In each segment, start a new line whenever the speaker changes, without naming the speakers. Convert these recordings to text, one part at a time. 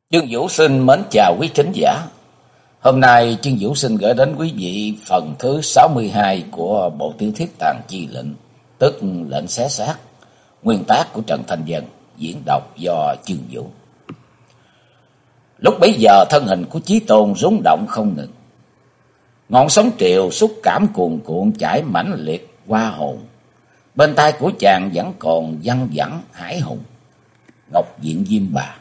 Chương Vũ xin mến chào quý thính giả. Hôm nay Chương Vũ xin gửi đến quý vị phần thứ 62 của bộ tiểu thuyết Tàn Chi Lệnh, tức Lệnh Xé Xác, nguyên tác của Trần Thanh Vân, diễn đọc do Chương Vũ. Lúc bấy giờ thân hình của Chí Tôn rung động không ngừng. Ngọn sóng triều xúc cảm cuồn cuộn chảy mãnh liệt qua hồn. Bên tai của chàng vẫn còn văng vẳng hải hùng. Ngọc Diện Diêm Bà,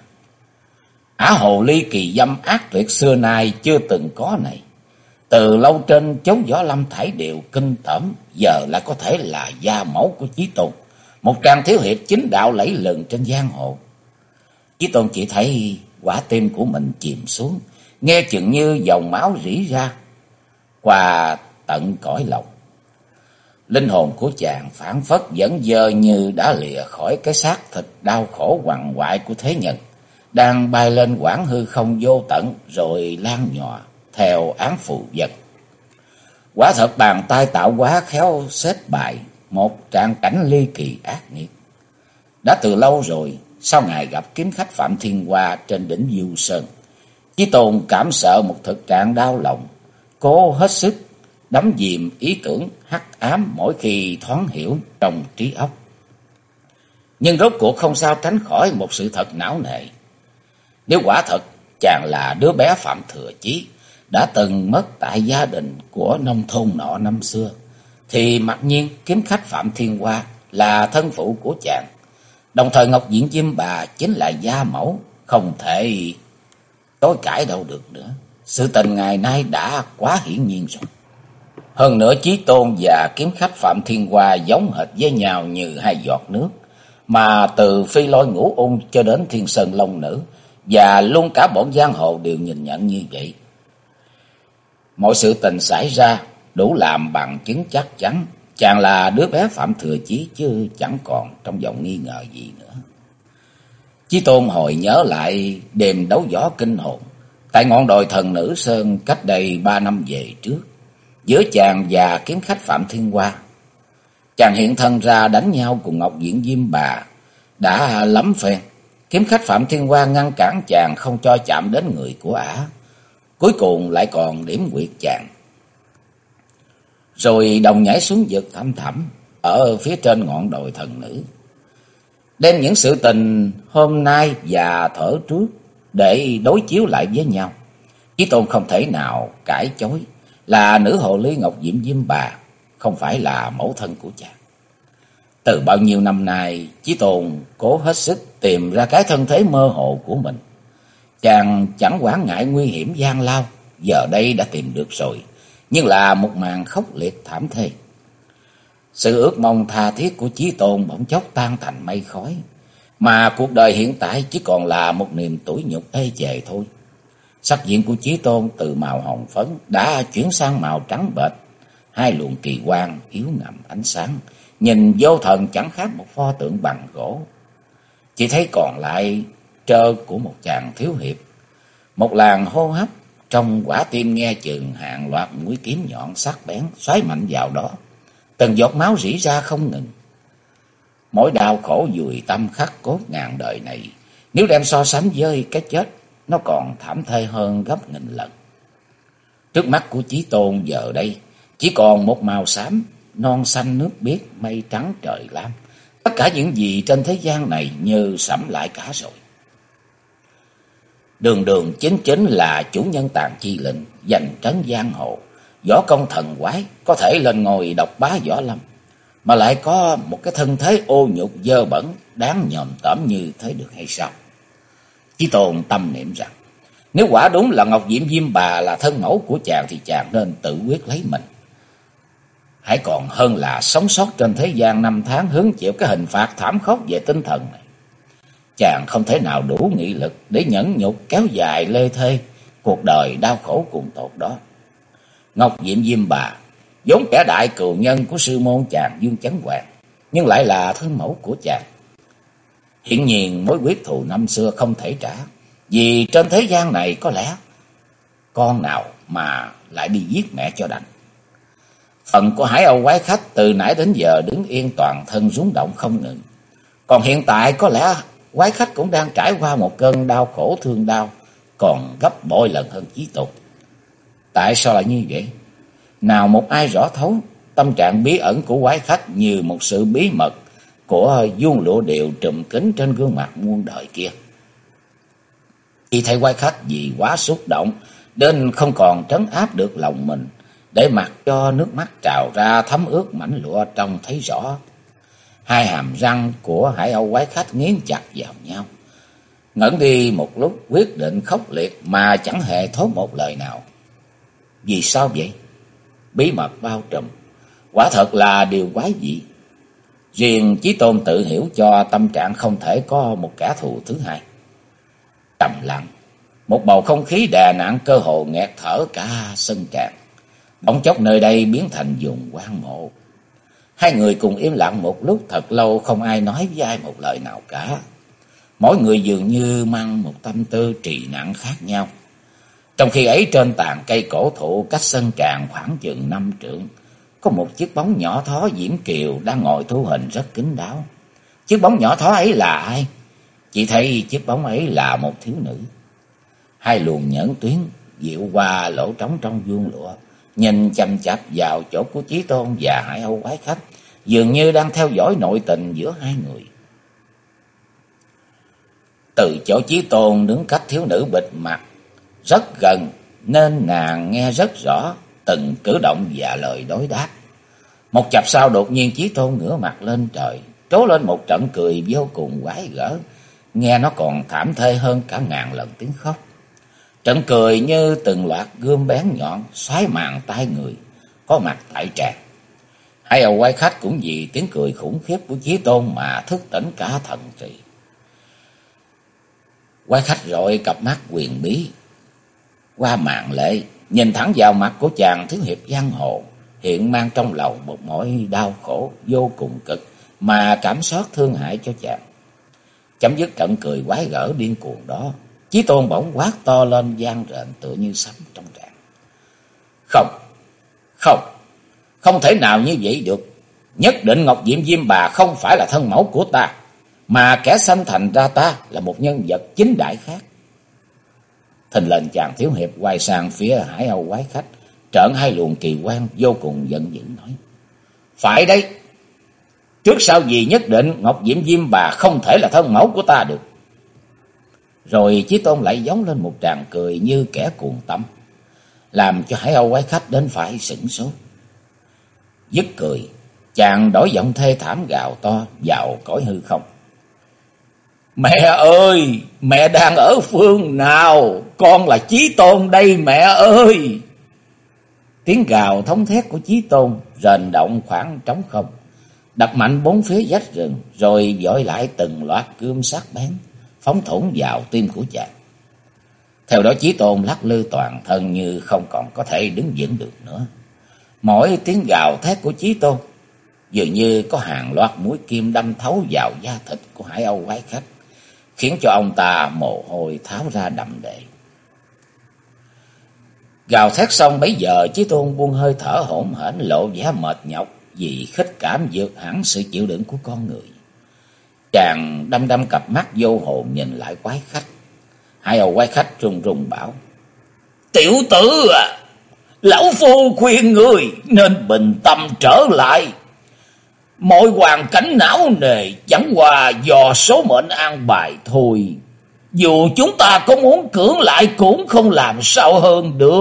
ả hồ ly kỳ dâm ác tuyệt xưa nay chưa từng có này. Từ lâu trên chốn võ lâm thải đều kinh tởm, giờ lại có thể là gia mẫu của Chí Tôn, một trang thiếu hiệp chính đạo lẫy lừng trên giang hồ. Chí Tôn chỉ thấy quả tim của mình chìm xuống, nghe chừng như dòng máu rỉ ra qua tận cõi lòng. Linh hồn của chàng phảng phất vẫn dơ như đã lìa khỏi cái xác thịt đau khổ quằn quại của thế nhân, đang bay lên quãng hư không vô tận rồi lan nhòa theo án phù vật. Quả thật bàn tay tạo hóa khéo xếp bài một trạng cảnh ly kỳ ác nghiệt. Đã từ lâu rồi, sau ngày gặp kiếm khách Phạm Thiên Hoa trên đỉnh Du Sơn, Chí Tôn cảm sợ một thực trạng đau lòng, cố hết sức đắm chìm ý tưởng hắc ám mỗi khi thoáng hiểu trong trí óc. Nhưng rốt cuộc không sao tránh khỏi một sự thật não nề. Nếu quả thật chàng là đứa bé Phạm Thừa Chí, đã từng mất tại gia đình của nông thôn nọ năm xưa, thì mặc nhiên kiếm khách Phạm Thiên Hoa là thân phụ của chàng. Đồng thời Ngọc Diện Diêm Bà chính là gia mẫu, không thể chối cãi đâu được nữa. Sự tình ngày nay đã quá hiển nhiên rồi. Hơn nữa Chí Tôn và kiếm khách Phạm Thiên Hoa giống hệt với nhau như hai giọt nước, mà từ Phi Lôi Ngũ Ung cho đến Thiên Sơn Long Nữ, và luôn cả bọn giang hồ đều nhìn nhận như vậy. Mọi sự tình xảy ra đủ làm bằng chứng chắc chắn chàng là đứa bé Phạm Thừa Chí, chứ chẳng còn trong vòng nghi ngờ gì nữa. Chí Tôn hồi nhớ lại đêm đấu võ kinh hồn tại ngọn đồi Thần Nữ Sơn cách đây 3 năm về trước, giữa chàng và kiếm khách Phạm Thiên Hoa. Chàng hiện thân ra đánh nhau cùng Ngọc Diện Diêm Bà đã lắm phen. Kiếm khách Phạm Thiên Hoa ngăn cản chàng không cho chạm đến người của ả, cuối cùng lại còn điểm quyệt chàng, rồi đồng nhảy xuống vực thăm thẳm ở phía trên ngọn đồi Thần Nữ, đem những sự tình hôm nay và thở trước để đối chiếu lại với nhau. Chí Tôn không thể nào cãi chối là nữ hồ ly Ngọc Diệm Diêm Bà không phải là mẫu thân của chàng. Từ bao nhiêu năm nay, Chí Tôn cố hết sức tìm ra cái thân thế mơ hồ của mình. Chàng chẳng quản ngại nguy hiểm gian lao, giờ đây đã tìm được rồi, nhưng là một màn khốc liệt thảm thê. Sự ước mong tha thiết của Chí Tôn bỗng chốc tan thành mây khói, mà cuộc đời hiện tại chỉ còn là một niềm tủi nhục ê chề thôi. Sắc diện của Chí Tôn từ màu hồng phấn đã chuyển sang màu trắng bệch, hai luồng kỳ quang yếu ngầm ánh sáng, nhìn vô thần chẳng khác một pho tượng bằng gỗ. Chỉ thấy còn lại trơ của một chàng thiếu hiệp, một làn hô hấp trong quả tim nghe chừng hàng loạt mũi kiếm nhọn sắc bén xoáy mạnh vào đó, từng giọt máu rỉ ra không ngừng. Mỗi đau khổ dùi tâm khắc cốt ngàn đời này, nếu đem so sánh với cái chết, nó còn thảm thê hơn gấp nghìn lần. Trước mắt của Chí Tôn giờ đây chỉ còn một màu xám, non xanh nước biếc, mây trắng trời lam. Tất cả những gì trên thế gian này như sẫm lại cả rồi. Đường đường chính chính là chủ nhân Tàn Chi Lệnh, giành trấn giang hồ, võ công thần quái, có thể lên ngôi độc bá võ lâm, mà lại có một cái thân thế ô nhục dơ bẩn đáng nhòm tởm như thế được hay sao? Chí Tôn tâm niệm rằng nếu quả đúng là Ngọc Diệm Diêm Bà là thân mẫu của chàng, thì chàng nên tự quyết lấy mình, hãy còn hơn là sống sót trên thế gian năm tháng hứng chịu cái hình phạt thảm khốc về tinh thần này. Chàng không thể nào đủ nghị lực để nhẫn nhục kéo dài lê thê cuộc đời đau khổ cùng tột đó. Ngọc Diệm Diêm Bà vốn kẻ đại cừu nhân của sư môn chàng Dương Chấn Hoàng, nhưng lại là thân mẫu của chàng. Hiển nhiên mối quyết thù năm xưa không thể trả, vì trên thế gian này có lẽ con nào mà lại đi giết mẹ cho đành. Phần của Hải Âu quái khách từ nãy đến giờ đứng yên toàn thân rung động không ngừng. Còn hiện tại có lẽ quái khách cũng đang trải qua một cơn đau khổ thương đau còn gấp bội lần hơn Chí Tôn. Tại sao lại như vậy? Nào một ai rõ thấu tâm trạng bí ẩn của quái khách như một sự bí mật của vuông lụa đều trùm kín trên gương mặt muôn đời kia. Khi thấy quái khách vì quá xúc động đến không còn trấn áp được lòng mình, để mặc cho nước mắt trào ra thấm ướt mảnh lụa trông thấy rõ. Hai hàm răng của Hải Âu quái khách nghiến chặt vào nhau. Ngẩn đi một lúc quyết định khốc liệt mà chẳng hề thốt một lời nào. Vì sao vậy? Bí mật bao trùm, quả thật là điều quái dị. Riêng Chí Tôn tự hiểu cho tâm trạng không thể có một kẻ thù thứ hai. Trầm lặng, một bầu không khí đè nặng cơ hồ nghẹt thở cả sân tràng. Bỗng chốc nơi đây biến thành vùng hoang mộ. Hai người cùng im lặng một lúc thật lâu, không ai nói với ai một lời nào cả. Mỗi người dường như mang một tâm tư trì nặng khác nhau. Trong khi ấy trên tàn cây cổ thụ cách sân tràng khoảng chừng 5 trượng, có một chiếc bóng nhỏ thó diễm kiều đang ngồi thu hình rất kín đáo. Chiếc bóng nhỏ thó ấy là ai? Chỉ thấy chiếc bóng ấy là một thiếu nữ. Hai luồng nhẫn tuyến dịu qua lỗ trống trong vuông lụa, nhìn chằm chằm vào chỗ của Chí Tôn và Hải Âu quái khách, dường như đang theo dõi nội tình giữa hai người. Từ chỗ Chí Tôn đứng cách thiếu nữ bịt mặt rất gần, nên nàng nghe rất rõ từng cử động và lời đối đáp. Một chập sau đột nhiên Chí Tôn ngửa mặt lên trời, trố lên một trận cười vô cùng quái gở, nghe nó còn thảm thê hơn cả ngàn lần tiếng khóc. Trận cười như từng loạt gươm bén nhọn xoáy màng tai người có mặt tại tràng. Hai Âu quái khách cũng vì tiếng cười khủng khiếp của Chí Tôn mà thức tỉnh cả thần trí. Quái khách rọi cặp mắt quyền bí qua màn lệ, nhìn thẳng vào mặt của chàng thiếu hiệp giang hồ, hiện mang trong lòng một nỗi đau khổ vô cùng cực mà cảm xót thương hại cho chàng. Chấm dứt trận cười quái gở điên cuồng đó, Chí Tôn bỗng quát to lên vang rền tựa như sấm trong tràng. Không, không, không thể nào như vậy được. Nhất định Ngọc Diệm Diêm Bà không phải là thân mẫu của ta, mà kẻ sanh thành ra ta là một nhân vật chính đại khác. Thình lình chàng thiếu hiệp quay sang phía Hải Âu quái khách, trợn hai luồng kỳ quan vô cùng giận dữ nói: Phải đấy, trước sau gì nhất định Ngọc Diệm Diêm Bà không thể là thân mẫu của ta được. Rồi Chí Tôn lại giống lên một tràng cười như kẻ cuồng tâm, làm cho Hải Âu quái khách đến phải sửng sốt. Dứt cười, chàng đổi giọng thê thảm gào to vào cõi hư không: Mẹ ơi, mẹ đang ở phương nào? Con là Chí Tôn đây mẹ ơi! Tiếng gào thống thét của Chí Tôn rền động khoảng trống không, đập mạnh bốn phía vách rừng, rồi dội lại từng loạt cương sắc bén phóng thủng vào tim của chàng. Theo đó Chí Tôn lắc lư toàn thân như không còn có thể đứng vững được nữa. Mỗi tiếng gào thét của Chí Tôn dường như có hàng loạt mũi kim đâm thấu vào da thịt của Hải Âu quái khách, khiến cho ông ta mồ hôi tháo ra đầm đệ. Gào thét xong bấy giờ Chí Tôn buông hơi thở hổn hển, lộ vẻ mệt nhọc vì khích cảm vượt hẳn sự chịu đựng của con người. Chàng đăm đăm cặp mắt vô hồn nhìn lại quái khách. Hải Âu quái khách run run bảo: Tiểu tử à, lão phu khuyên người nên bình tâm trở lại. Mọi hoàn cảnh não nề chẳng qua do số mệnh an bài thôi. Dù chúng ta có muốn cưỡng lại cũng không làm sao hơn được.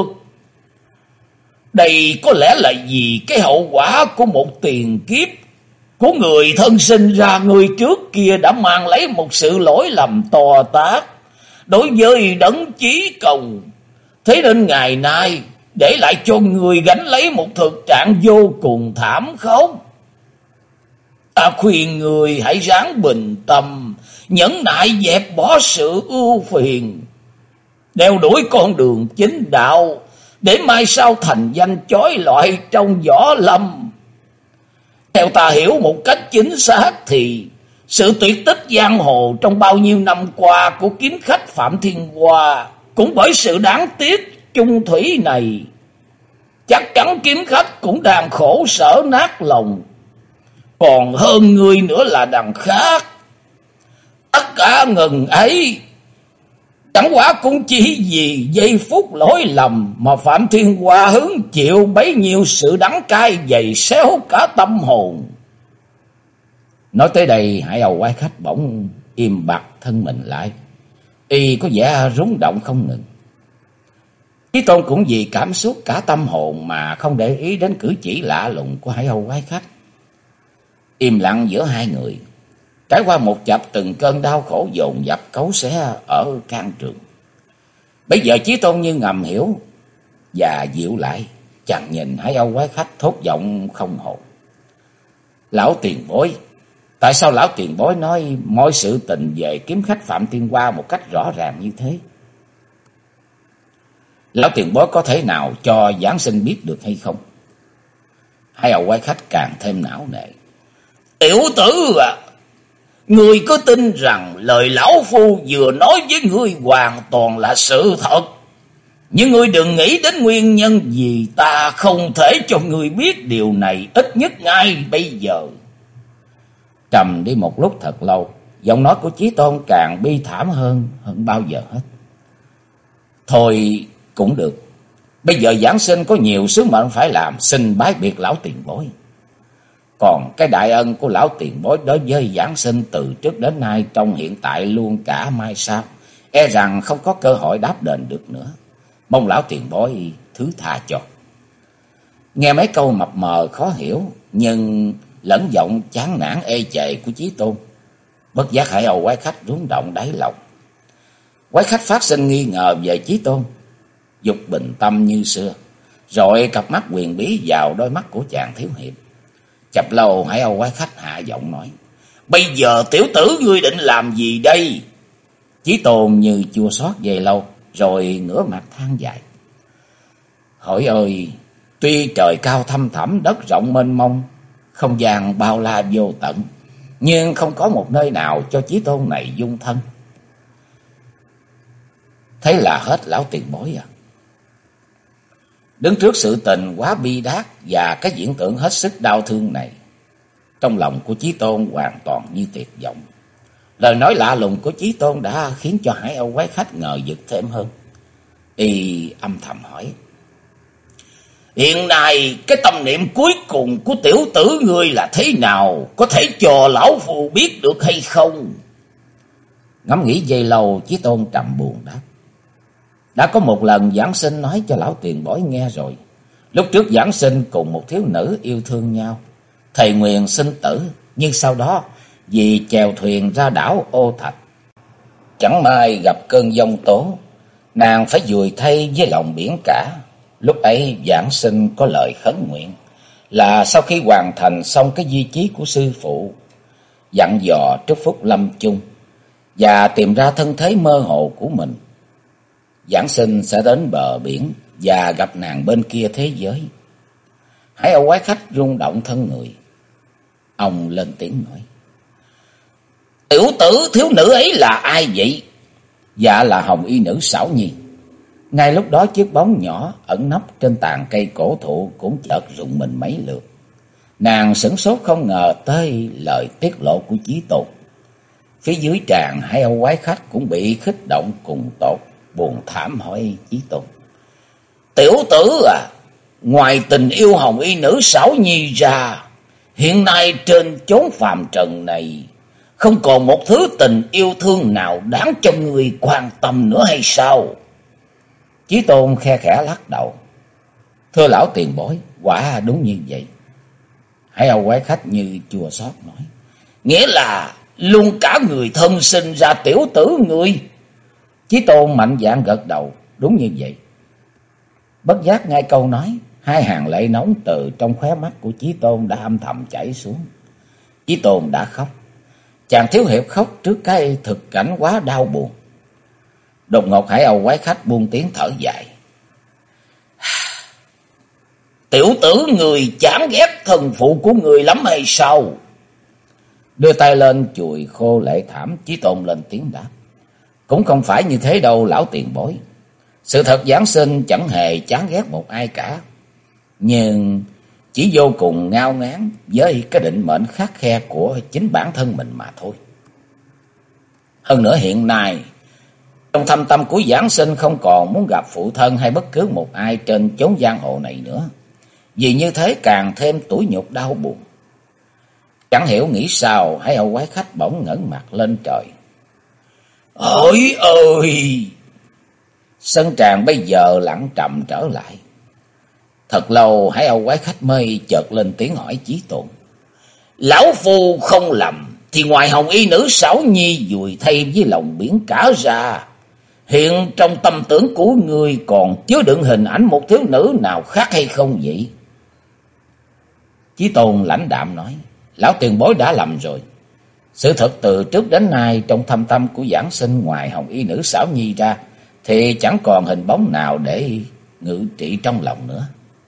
Đây có lẽ là vì cái hậu quả của một tiền kiếp của người thân sinh ra người trước kia đã mang lấy một sự lỗi lầm to tát đối với đấng chí công. Thế nên ngày nay để lại cho người gánh lấy một thực trạng vô cùng thảm khốc. Ta khuyên người hãy ráng bình tâm, nhẫn nại dẹp bỏ sự ưu phiền, đeo đuổi con đường chính đạo, để mai sau thành danh chói lọi trong võ lâm. Theo ta hiểu một cách chính xác thì sự tuyệt tích giang hồ trong bao nhiêu năm qua của kiếm khách Phạm Thiên Hoa cũng bởi sự đáng tiếc chung thủy này. Chắc chắn kiếm khách cũng đang khổ sở nát lòng. Còn hơn người nữa là đằng khác. Tất cả ngần ấy Chẳng quả cũng chỉ vì giây phút lỗi lầm mà Phạm Thiên Hoa hứng chịu bấy nhiêu sự đắng cay dày xéo cả tâm hồn. Nói tới đây, Hải Âu quái khách bỗng im bặt thân mình lại, y có vẻ rung động không ngừng. Chí Tôn cũng vì cảm xúc cả tâm hồn mà không để ý đến cử chỉ lạ lùng của Hải Âu quái khách. Im lặng giữa hai người, trải qua một chập từng cơn đau khổ dồn dập cấu xé ở can trường. Bây giờ Chí Tôn như ngầm hiểu và dịu lại, chàng nhìn Hải Âu quái khách thốt giọng không hồn: Lão tiền bối, tại sao lão tiền bối nói mọi sự tình về kiếm khách Phạm Thiên Hoa một cách rõ ràng như thế? Lão tiền bối có thể nào cho giảng sinh biết được hay không? Hải Âu quái khách càng thêm não nề: Tiểu tử à, ngươi có tin rằng lời lão phu vừa nói với ngươi hoàn toàn là sự thật, nhưng ngươi đừng nghĩ đến nguyên nhân vì ta không thể cho ngươi biết điều này, ít nhất ngay bây giờ. Trầm đi một lúc thật lâu, giọng nói của Chí Tôn càng bi thảm hơn bao giờ hết. Thôi cũng được, bây giờ giảng sinh có nhiều sứ mệnh phải làm, xin bái biệt lão tiền bối. Còn cái đại ân của lão tiền bối đối với giảng sinh từ trước đến nay, trong hiện tại luôn cả mai sau, e rằng không có cơ hội đáp đền được nữa. Mong lão tiền bối thứ tha cho. Nghe mấy câu mập mờ khó hiểu nhưng lẫn giọng chán nản ê chề của Chí Tôn, bất giác Hải Âu quái khách rung động đáy lòng. Quái khách phát sinh nghi ngờ về Chí Tôn, dục bình tâm như xưa, rồi cặp mắt huyền bí vào đôi mắt của chàng thiếu hiệp. Chập lâu, Hải Âu quái khách hạ giọng nói: Bây giờ tiểu tử ngươi định làm gì đây? Chí Tôn như chua xót giây lâu, rồi ngửa mặt than dài: Hỡi ơi, tuy trời cao thăm thẳm, đất rộng mênh mông, không gian bao la vô tận, nhưng không có một nơi nào cho Chí Tôn này dung thân. Thế là hết lão tiền bối à? Đứng trước sự tình quá bi đát và cái diễn tượng hết sức đau thương này, trong lòng của Chí Tôn hoàn toàn như tuyệt vọng. Lời nói lạ lùng của Chí Tôn đã khiến cho Hải Âu quái khách ngờ vực thêm hơn. Y âm thầm hỏi: Hiện nay cái tâm niệm cuối cùng của tiểu tử ngươi là thế nào? Có thể cho lão phu biết được hay không? Ngẫm nghĩ giây lâu, Chí Tôn trầm buồn đáp: Đã có một lần giảng sinh nói cho lão tiền bối nghe rồi. Lúc trước giảng sinh cùng một thiếu nữ yêu thương nhau, thầy nguyện sinh tử, nhưng sau đó vì chèo thuyền ra đảo Ô Thạch, chẳng may gặp cơn giông tố, nàng phải vùi thay với lòng biển cả. Lúc ấy giảng sinh có lời khấn nguyện là sau khi hoàn thành xong cái di chí của sư phụ, dặn dò trước phút lâm chung và tìm ra thân thế mơ hồ của mình, giảng sinh sẽ đến bờ biển và gặp nàng bên kia thế giới. Hải Âu quái khách rung động thân người. Ông lên tiếng nói: Tiểu tử thiếu nữ ấy là ai vậy? Dạ là Hồng Y nữ Xảo Nhi. Ngay lúc đó chiếc bóng nhỏ ẩn nấp trên tàn cây cổ thụ cũng chợt rụng mình mấy lượt. Nàng sửng sốt không ngờ tới lời tiết lộ của Chí Tôn. Phía dưới tràng, Hải Âu quái khách cũng bị khích động cùng tột, buồn thảm hỏi Chí Tôn: Tiểu tử à, ngoài tình yêu Hồng Y nữ Xảo Nhi ra, hiện nay trên chốn phàm trần này không còn một thứ tình yêu thương nào đáng cho người quan tâm nữa hay sao? Chí Tôn khe khẽ lắc đầu: Thưa lão tiền bối, quả đúng như vậy. Hải Âu quái khách như chua xót nói: Nghĩa là luôn cả người thân sinh ra tiểu tử người? Chí Tôn mạnh dạn gật đầu: Đúng như vậy. Bất giác ngay câu nói, hai hàng lệ nóng từ trong khóe mắt của Chí Tôn đã âm thầm chảy xuống. Chí Tôn đã khóc. Chàng thiếu hiệp khóc trước cái thực cảnh quá đau buồn. Đột ngột Hải Âu quái khách buông tiếng thở dài: Tiểu tử người chán ghét thần phụ của người lắm hay sao? Đưa tay lên chùi khô lệ thảm, Chí Tôn lên tiếng đáp: Cũng không phải như thế đâu lão tiền bối. Sự thật giảng sinh chẳng hề chán ghét một ai cả, nhưng chỉ vô cùng ngao ngán với cái định mệnh khắt khe của chính bản thân mình mà thôi. Hơn nữa hiện nay Trong thâm tâm của Giảng Sinh không còn muốn gặp phụ thân hay bất cứ một ai trên chốn giang hồ này nữa. Vì như thế càng thêm tủi nhục đau buồn. Chẳng hiểu nghĩ sao, Hải Âu quái khách bỗng ngẩng mặt lên trời. Ôi ơi! Sân tràng bây giờ lặng trầm trở lại. Thật lâu Hải Âu quái khách mới chợt lên tiếng hỏi Chí Tôn. Lão phu không lầm thì ngoài hồng y nữ Sảo Nhi vùi thay với lòng biển cả ra, hiện trong tâm tưởng của người còn chứa đựng hình ảnh một thiếu nữ nào khác hay không vậy? Chí Tôn lãnh đạm nói. Lão tiền bối đã lầm rồi. Sự thật từ trước đến nay trong thâm tâm của Giảng Sinh ngoài hồng y nữ Sảo Nhi ra thì chẳng còn hình bóng nào để ngự trị trong lòng nữa.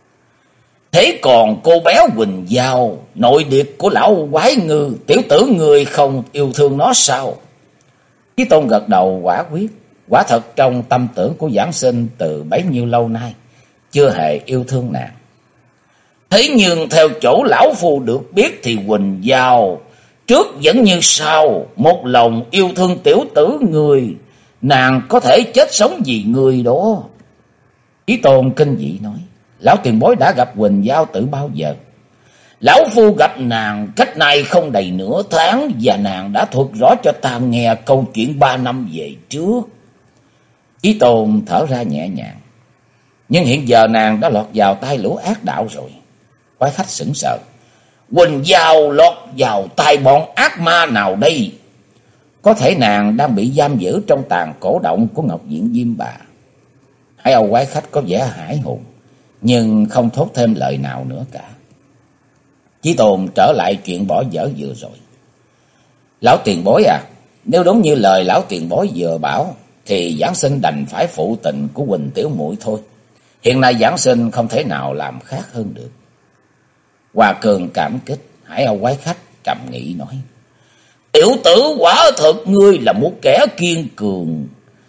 Thế còn cô bé Quỳnh Giao, nội điệp của lão quái ngư, tiểu tử người không yêu thương nó sao? Chí Tôn gật đầu quả quyết. Quả thật trong tâm tưởng của Giảng Sinh từ bấy nhiêu lâu nay chưa hề yêu thương nàng. Thế nhưng theo chỗ lão phu được biết thì Quỳnh Giao trước vẫn như sau, một lòng yêu thương tiểu tử người, nàng có thể chết sống vì người đó. Chí Tôn kinh dị nói. Lão tiền bối đã gặp Quỳnh Giao từ bao giờ? Lão phu gặp nàng cách nay không đầy nửa tháng, và nàng đã thuật rõ cho ta nghe câu chuyện 3 năm về trước. Chí Tôn thở ra nhẹ nhàng. Nhưng hiện giờ nàng đã lọt vào tay lũ ác đạo rồi. Quái khách sững sờ. Quỳnh Giao lọt vào tay bọn ác ma nào đây? Có thể nàng đang bị giam giữ trong tàn cổ động của Ngọc Diện Diêm Bà. Hải Âu quái khách có vẻ hãi hùng, nhưng không thốt thêm lời nào nữa cả. Chí Tôn trở lại chuyện bỏ dở vừa rồi. Lão tiền bối à, nếu đúng như lời lão tiền bối vừa bảo thì Giảng Sinh đành phải phụ tình của Quỳnh tiểu muội thôi. Hiện nay Giảng Sinh không thể nào làm khác hơn được. Hoa Cường cảm kích. Hải Âu quái khách trầm nghĩ nói. Tiểu tử quả thật ngươi là một kẻ kiên cường.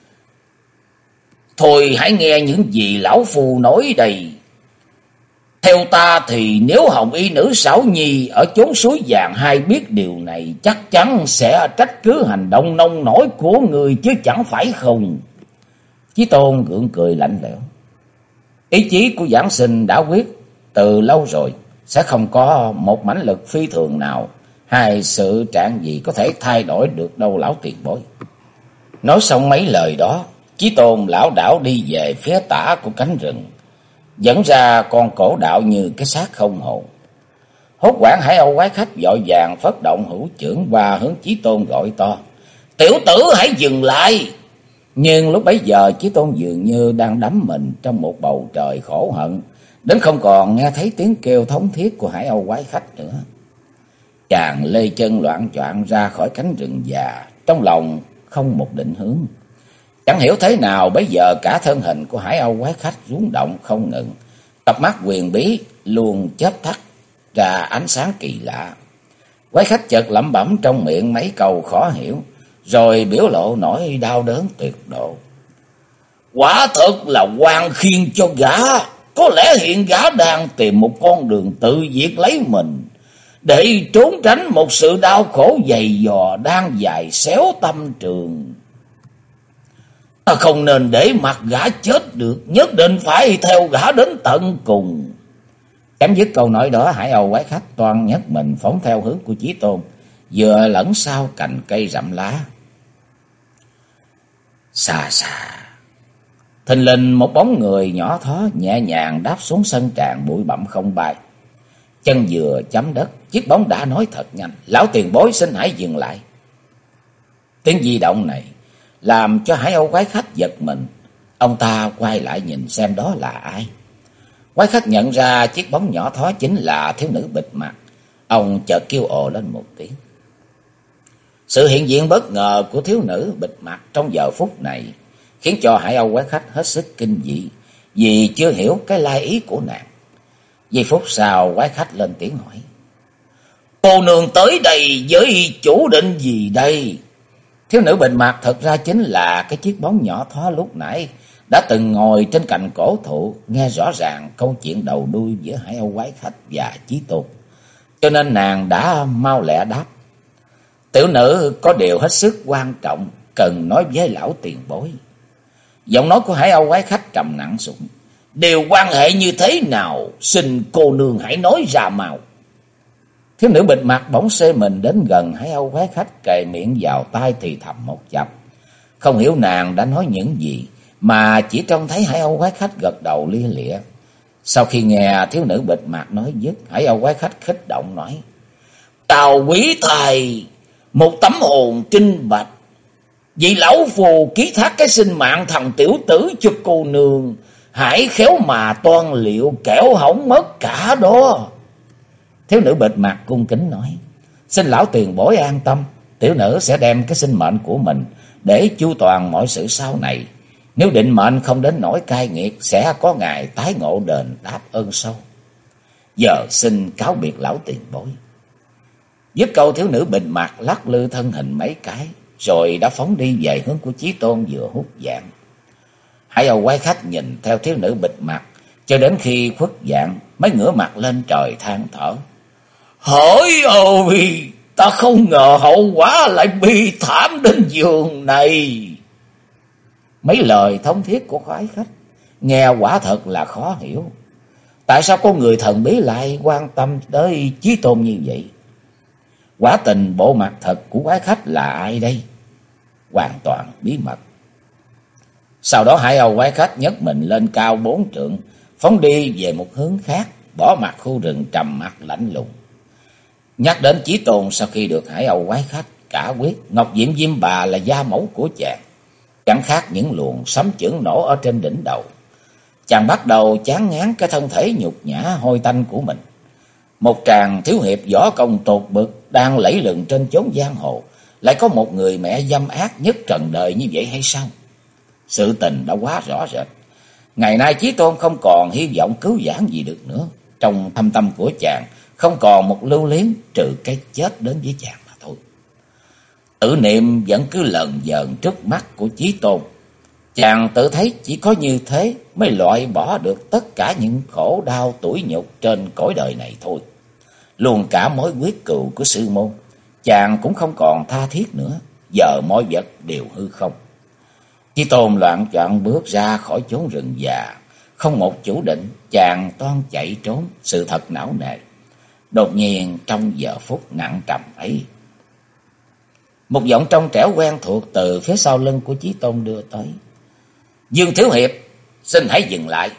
Thôi hãy nghe những gì lão phu nói đây. Theo ta thì nếu hồng y nữ Sảo Nhi ở chốn suối vàng hai biết điều này, chắc chắn sẽ trách cứ hành động nông nổi của người chứ chẳng phải không? Chí Tôn gượng cười lạnh lẽo. Ý chí của Giảng Sinh đã quyết từ lâu rồi, sẽ không có một mãnh lực phi thường nào hay sự trạng gì có thể thay đổi được đâu lão tiền bối. Nói xong mấy lời đó, Chí Tôn lão đảo đi về phía tả của cánh rừng, dẫn ra con cổ đạo như cái xác không hồn. Hốt hoảng Hải Âu quái khách vội vàng phất động hữu chưởng và hướng Chí Tôn gọi to. Tiểu tử hãy dừng lại! Nhưng lúc bấy giờ Chí Tôn dường như đang đắm mình trong một bầu trời khổ hận, đến không còn nghe thấy tiếng kêu thống thiết của Hải Âu quái khách nữa. Chàng lê chân loạng choạng ra khỏi cánh rừng già, trong lòng không một định hướng. Chẳng hiểu thế nào bấy giờ cả thân hình của Hải Âu quái khách rung động không ngừng, cặp mắt huyền bí luôn chớp tắt ra ánh sáng kỳ lạ. Quái khách chợt lẩm bẩm trong miệng mấy câu khó hiểu, rồi biểu lộ nỗi đau đớn tuyệt độ. Quả thật là oan khiên cho gã. Có lẽ hiện gã đang tìm một con đường tự diệt lấy mình, để trốn tránh một sự đau khổ dày dò đang dài xéo tâm trường. Ta không nên để mặc gã chết được, nhất định phải theo gã đến tận cùng. Chấm dứt câu nói đó, Hải Âu quái khách toan nhấc mình phóng theo hướng của Chí Tôn, vừa lẫn sau cành cây rậm lá. Xa xa, thình lình một bóng người nhỏ thó nhẹ nhàng đáp xuống sân tràng bụi bặm không bay. Chân vừa chấm đất, chiếc bóng đã nói thật nhanh. Lão tiền bối xin hãy dừng lại. Tiếng di động này làm cho Hải Âu quái khách giật mình. Ông ta quay lại nhìn xem đó là ai. Quái khách nhận ra chiếc bóng nhỏ thó chính là thiếu nữ bịt mặt. Ông chợt kêu ồ lên một tiếng. Sự hiện diện bất ngờ của thiếu nữ bịt mặt trong giờ phút này khiến cho Hải Âu quái khách hết sức kinh dị, vì chưa hiểu cái lai ý của nàng. Giây phút sau, quái khách lên tiếng hỏi. Cô nương tới đây với chủ định gì đây? Thiếu nữ bịt mặt thật ra chính là cái chiếc bóng nhỏ thó lúc nãy đã từng ngồi trên cành cổ thụ, nghe rõ ràng câu chuyện đầu đuôi giữa Hải Âu quái khách và Chí Tôn, cho nên nàng đã mau lẹ đáp. Tiểu nữ có điều hết sức quan trọng cần nói với lão tiền bối. Giọng nói của Hải Âu quái khách trầm nặng xuống. Điều quan hệ như thế nào? Xin cô nương hãy nói ra mau. Thiếu nữ bịt mặt bỗng xê mình đến gần Hải Âu quái khách, kề miệng vào tai thì thầm một chập. Không hiểu nàng đã nói những gì, mà chỉ trông thấy Hải Âu quái khách gật đầu lia lịa. Sau khi nghe thiếu nữ bịt mặt nói dứt, Hải Âu quái khách khích động nói: Tào quý thầy, một tấm hồn trinh bạch, vì lão phù ký thác cái sinh mạng thằng tiểu tử cho cô nương, hãy khéo mà toan liệu, kẻo hỏng mất cả đó. Thiếu nữ bịt mặt cung kính nói: Xin lão tiền bối an tâm, tiểu nữ sẽ đem cái sinh mệnh của mình để chu toàn mọi sự sau này. Nếu định mệnh không đến nỗi cay nghiệt, sẽ có ngày tái ngộ đền đáp ơn sâu. Giờ xin cáo biệt lão tiền bối. Dứt câu, thiếu nữ bịt mặt lắc lư thân hình mấy cái, rồi đã phóng đi về hướng của Chí Tôn vừa hút dạng. Hải Âu quái khách nhìn theo thiếu nữ bịt mặt cho đến khi khuất dạng, mới ngửa mặt lên trời than thở: Hỡi ôi, ta không ngờ hậu quả lại bi thảm đến giường này. Mấy lời thống thiết của quái khách nghe quả thật là khó hiểu. Tại sao có người thần bí lại quan tâm tới Chí Tôn như vậy? Quả tình bộ mặt thật của quái khách là ai đây? Hoàn toàn bí mật. Sau đó Hải Âu quái khách nhấc mình lên cao 4 trượng, phóng đi về một hướng khác, bỏ mặt khu rừng trầm mặc lạnh lùng. Nhắc đến Chí Tôn, sau khi được Hải Âu quái khách cả quyết, Ngọc Diệm Diêm Bà là gia mẫu của chàng, chẳng khác những luồng sấm chưởng nổ ở trên đỉnh đầu. Chàng bắt đầu chán ngán cái thân thể nhục nhã hôi tanh của mình. Một tràng thiếu hiệp võ công tột bực đang lẫy lừng trên chốn giang hồ, lại có một người mẹ dâm ác nhất trần đời như vậy hay sao? Sự tình đã quá rõ rệt. Ngày nay Chí Tôn không còn hy vọng cứu vãn gì được nữa. Trong thâm tâm của chàng không còn một lưu luyến trừ cái chết đến với chàng mà thôi. Tự niệm vẫn cứ lần dần trước mắt của Chí Tôn. Chàng tự thấy chỉ có như thế mới loại bỏ được tất cả những khổ đau tủi nhục trên cõi đời này thôi. Luôn cả mối quyết cừu của sư môn, chàng cũng không còn tha thiết nữa. Giờ mọi vật đều hư không. Chí Tôn loạn choạng bước ra khỏi chốn rừng già, không một chủ định, chàng toan chạy trốn, sự thật não nề. Đột nhiên trong giờ phút nặng trầm ấy, một giọng trong trẻo quen thuộc từ phía sau lưng của Chí Tôn đưa tới: Dương thiếu hiệp, xin hãy dừng lại.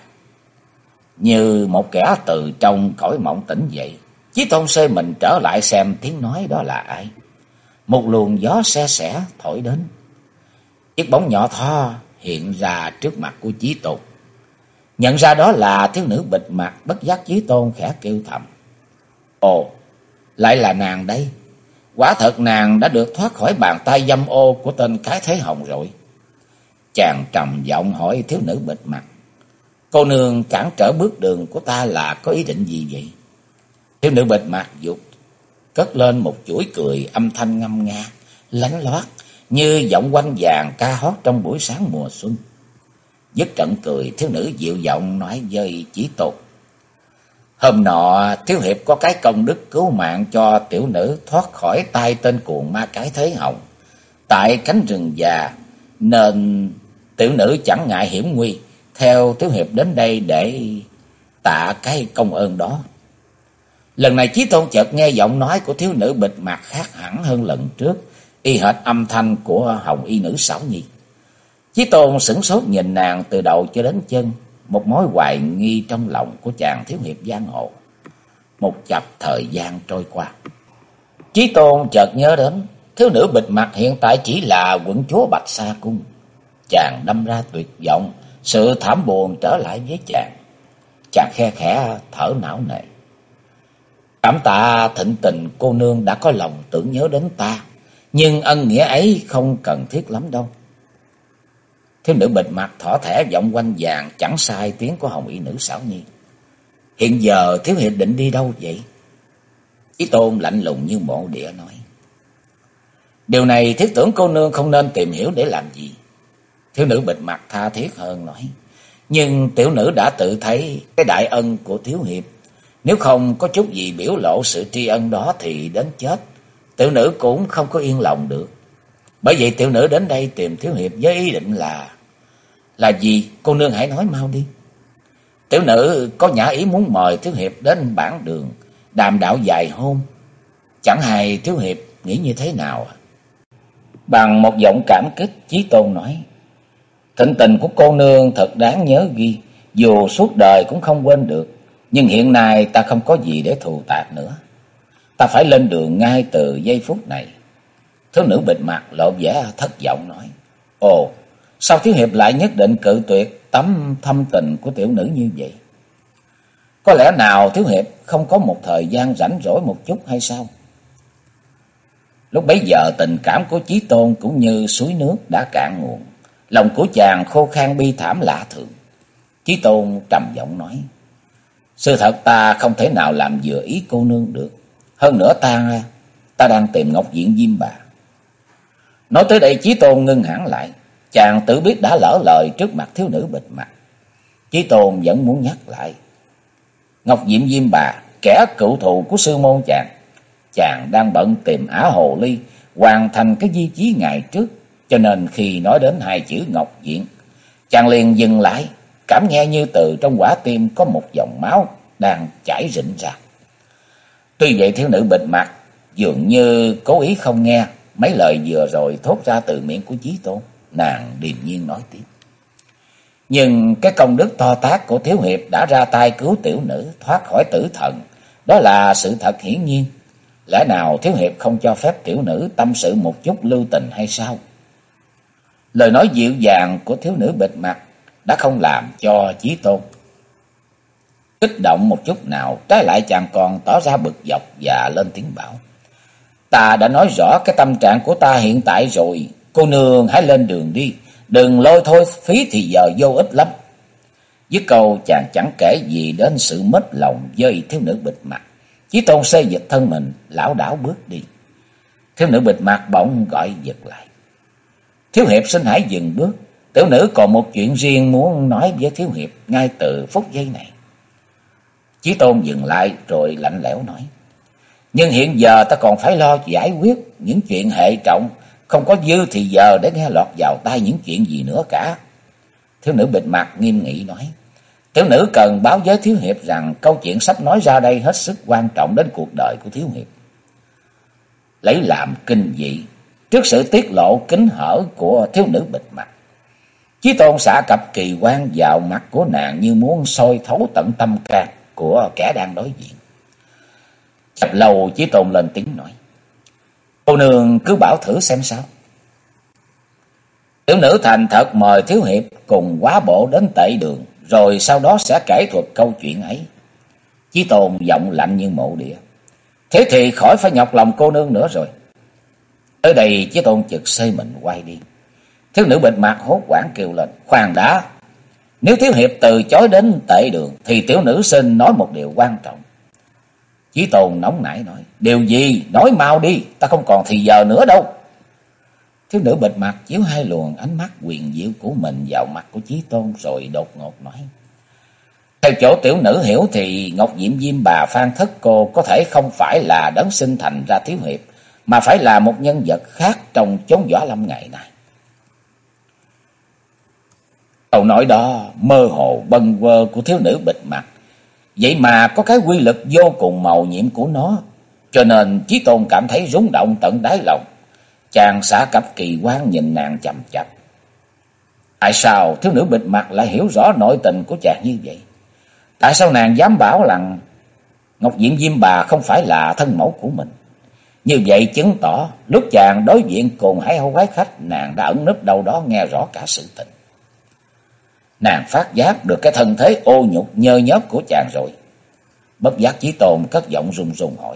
Như một kẻ từ trong cõi mộng tỉnh dậy, Chí Tôn xê mình trở lại xem tiếng nói đó là ai. Một luồng gió se sẻ thổi đến, chiếc bóng nhỏ thó hiện ra trước mặt của Chí Tôn. Nhận ra đó là thiếu nữ bịt mặt, bất giác Chí Tôn khẽ kêu thầm: Ồ, lại là nàng đây. Quả thật nàng đã được thoát khỏi bàn tay dâm ô của tên Cái Thế Hồng rồi. Chàng trầm giọng hỏi thiếu nữ bịt mặt: Cô nương cản trở bước đường của ta là có ý định gì vậy? Thiếu nữ bịt mặt dục cất lên một chuỗi cười âm thanh ngâm nga, lánh loát như giọng quanh vàng ca hót trong buổi sáng mùa xuân. Dứt trận cười, thiếu nữ dịu giọng nói với Chí Tôn: Hôm nọ thiếu hiệp có cái công đức cứu mạng cho tiểu nữ thoát khỏi tay tên cuồng ma Cái Thế Hồng tại cánh rừng già, nên tiểu nữ chẳng ngại hiểm nguy theo thiếu hiệp đến đây để tạ cái công ơn đó. Lần này Chí Tôn chợt nghe giọng nói của thiếu nữ bịt mặt khác hẳn hơn lần trước, y hệt âm thanh của hồng y nữ Sảo Nhi. Chí Tôn sửng sốt nhìn nàng từ đầu cho đến chân, một mối hoài nghi trong lòng của chàng thiếu hiệp giang hồ. Một chập thời gian trôi qua, Chí Tôn chợt nhớ đến thiếu nữ bịt mặt hiện tại chỉ là quận chúa Bạch Sa Cung. Chàng đâm ra tuyệt vọng, sự thảm buồn trở lại với chàng. Chàng khe khẽ thở não nề: Cảm tạ thịnh tình cô nương đã có lòng tưởng nhớ đến ta, nhưng ân nghĩa ấy không cần thiết lắm đâu. Thiếu nữ bịt mặt thỏ thẻ giọng quanh vàng chẳng sai tiếng của hồng y nữ Sảo Nhi: Hiện giờ thiếu hiệp định đi đâu vậy? Chí Tôn lạnh lùng như mộ địa nói: Điều này thiết tưởng cô nương không nên tìm hiểu để làm gì. Thiếu nữ bịt mặt tha thiết hơn nói: Nhưng tiểu nữ đã tự thấy cái đại ân của thiếu hiệp, nếu không có chút gì biểu lộ sự tri ân đó thì đến chết tiểu nữ cũng không có yên lòng được. Bởi vậy tiểu nữ đến đây tìm thiếu hiệp với ý định là Là gì? Cô nương hãy nói mau đi. Tiểu nữ có nhã ý muốn mời thiếu hiệp đến bản đường đàm đạo dài hôn. Chẳng hay thiếu hiệp nghĩ như thế nào? Bằng một giọng cảm kích, Chí Tôn nói: Thịnh tình của cô nương thật đáng nhớ ghi, dù suốt đời cũng không quên được. Nhưng hiện nay ta không có gì để thù tạc nữa. Ta phải lên đường ngay từ giây phút này. Thiếu nữ bịt mặt lộ vẻ thất vọng nói: Ồ, sao thiếu hiệp lại nhất định cự tuyệt tấm thâm tình của tiểu nữ như vậy? Có lẽ nào thiếu hiệp không có một thời gian rảnh rỗi một chút hay sao? Lúc bấy giờ tình cảm của Chí Tôn cũng như suối nước đã cạn nguồn. Lòng của chàng khô khan bi thảm lạ thường. Chí Tôn trầm giọng nói: Sự thật ta không thể nào làm vừa ý cô nương được. Hơn nữa ta đang tìm Ngọc Diện Diêm Bà. Nói tới đây Chí Tôn ngưng hẳn lại. Chàng tự biết đã lỡ lời trước mặt thiếu nữ bịt mặt. Chí Tôn vẫn muốn nhắc lại: Ngọc Diệm Diêm Bà, kẻ cựu thù của sư môn chàng. Chàng đang bận tìm Ả Hồ Ly, hoàn thành cái di chí ngày trước. Cho nên khi nói đến hai chữ Ngọc Diện, chàng liền dừng lại, cảm nghe như từ trong quả tim có một dòng máu đang chảy rịn ra. Tuy vậy thiếu nữ bịt mặt dường như cố ý không nghe mấy lời vừa rồi thốt ra từ miệng của Chí Tôn. Nàng điềm nhiên nói tiếp: Nhưng cái công đức to tát của thiếu hiệp đã ra tay cứu tiểu nữ thoát khỏi tử thần, đó là sự thật hiển nhiên. Lẽ nào thiếu hiệp không cho phép tiểu nữ tâm sự một chút lưu tình hay sao? Lời nói dịu dàng của thiếu nữ bịt mặt đã không làm cho Chí Tôn kích động một chút nào, trái lại chàng còn tỏ ra bực dọc và lên tiếng bảo: Ta đã nói rõ cái tâm trạng của ta hiện tại rồi, cô nương hãy lên đường đi, đừng lôi thôi phí thì giờ vô ích lắm. Dứt câu chàng chẳng kể gì đến sự mất lòng với thiếu nữ bịt mặt. Chí Tôn xê dịch thân mình, lảo đảo bước đi. Thiếu nữ bịt mặt bỗng gọi giật lại: Thiếu hiệp xin hãy dừng bước, tiểu nữ còn một chuyện riêng muốn nói với thiếu hiệp ngay từ phút giây này. Chí Tôn dừng lại rồi lạnh lẽo nói: Nhưng hiện giờ ta còn phải lo giải quyết những chuyện hệ trọng, không có dư thì giờ để nghe lọt vào tai những chuyện gì nữa cả. Thiếu nữ bịt mặt nghiêm nghị nói: Tiểu nữ cần báo với thiếu hiệp rằng câu chuyện sắp nói ra đây hết sức quan trọng đến cuộc đời của thiếu hiệp. Lấy làm kinh dị trước sự tiết lộ kín hở của thiếu nữ bịt mặt, Chí Tôn xả cặp kỳ quan vào mặt của nàng như muốn soi thấu tận tâm can của kẻ đang đối diện. Chập lâu Chí Tôn lên tiếng nói: Cô nương cứ bảo thử xem sao. Tiểu nữ thành thật mời thiếu hiệp cùng quá bộ đến tệ đường, rồi sau đó sẽ kể thuật câu chuyện ấy. Chí Tôn giọng lạnh như mộ địa: Thế thì khỏi phải nhọc lòng cô nương nữa rồi. Tới đây Chí Tôn chực xây mình quay đi. Thiếu nữ bịt mặt hốt hoảng kêu lên: Khoan đã, nếu thiếu hiệp từ chối đến tệ đường thì tiểu nữ xin nói một điều quan trọng. Chí Tôn nóng nảy nói: Điều gì? Nói mau đi, ta không còn thì giờ nữa đâu. Thiếu nữ bịt mặt chiếu hai luồng ánh mắt huyền diệu của mình vào mặt của Chí Tôn rồi đột ngột nói: Theo chỗ tiểu nữ hiểu thì Ngọc Diệm Diêm Bà Phan Thất Cô có thể không phải là đấng sinh thành ra thiếu hiệp, mà phải là một nhân vật khác trong chốn võ lâm ngày nay. Câu nói đó mơ hồ bâng quơ của thiếu nữ bịt mặt, vậy mà có cái quy lực vô cùng màu nhiệm của nó, cho nên Chí Tôn cảm thấy rung động tận đáy lòng. Chàng xả cặp kỳ quan nhìn nàng chằm chằm. Tại sao thiếu nữ bịt mặt lại hiểu rõ nội tình của chàng như vậy? Tại sao nàng dám bảo rằng Ngọc Diệm Diêm Bà không phải là thân mẫu của mình? Như vậy chứng tỏ lúc chàng đối diện cùng hai hầu gái khách, nàng đã ẩn núp đâu đó nghe rõ cả sự tình. Nàng phát giác được cái thân thế ô nhục nhơ nhớp của chàng rồi. Bất giác Chí Tôn cất giọng run run hỏi: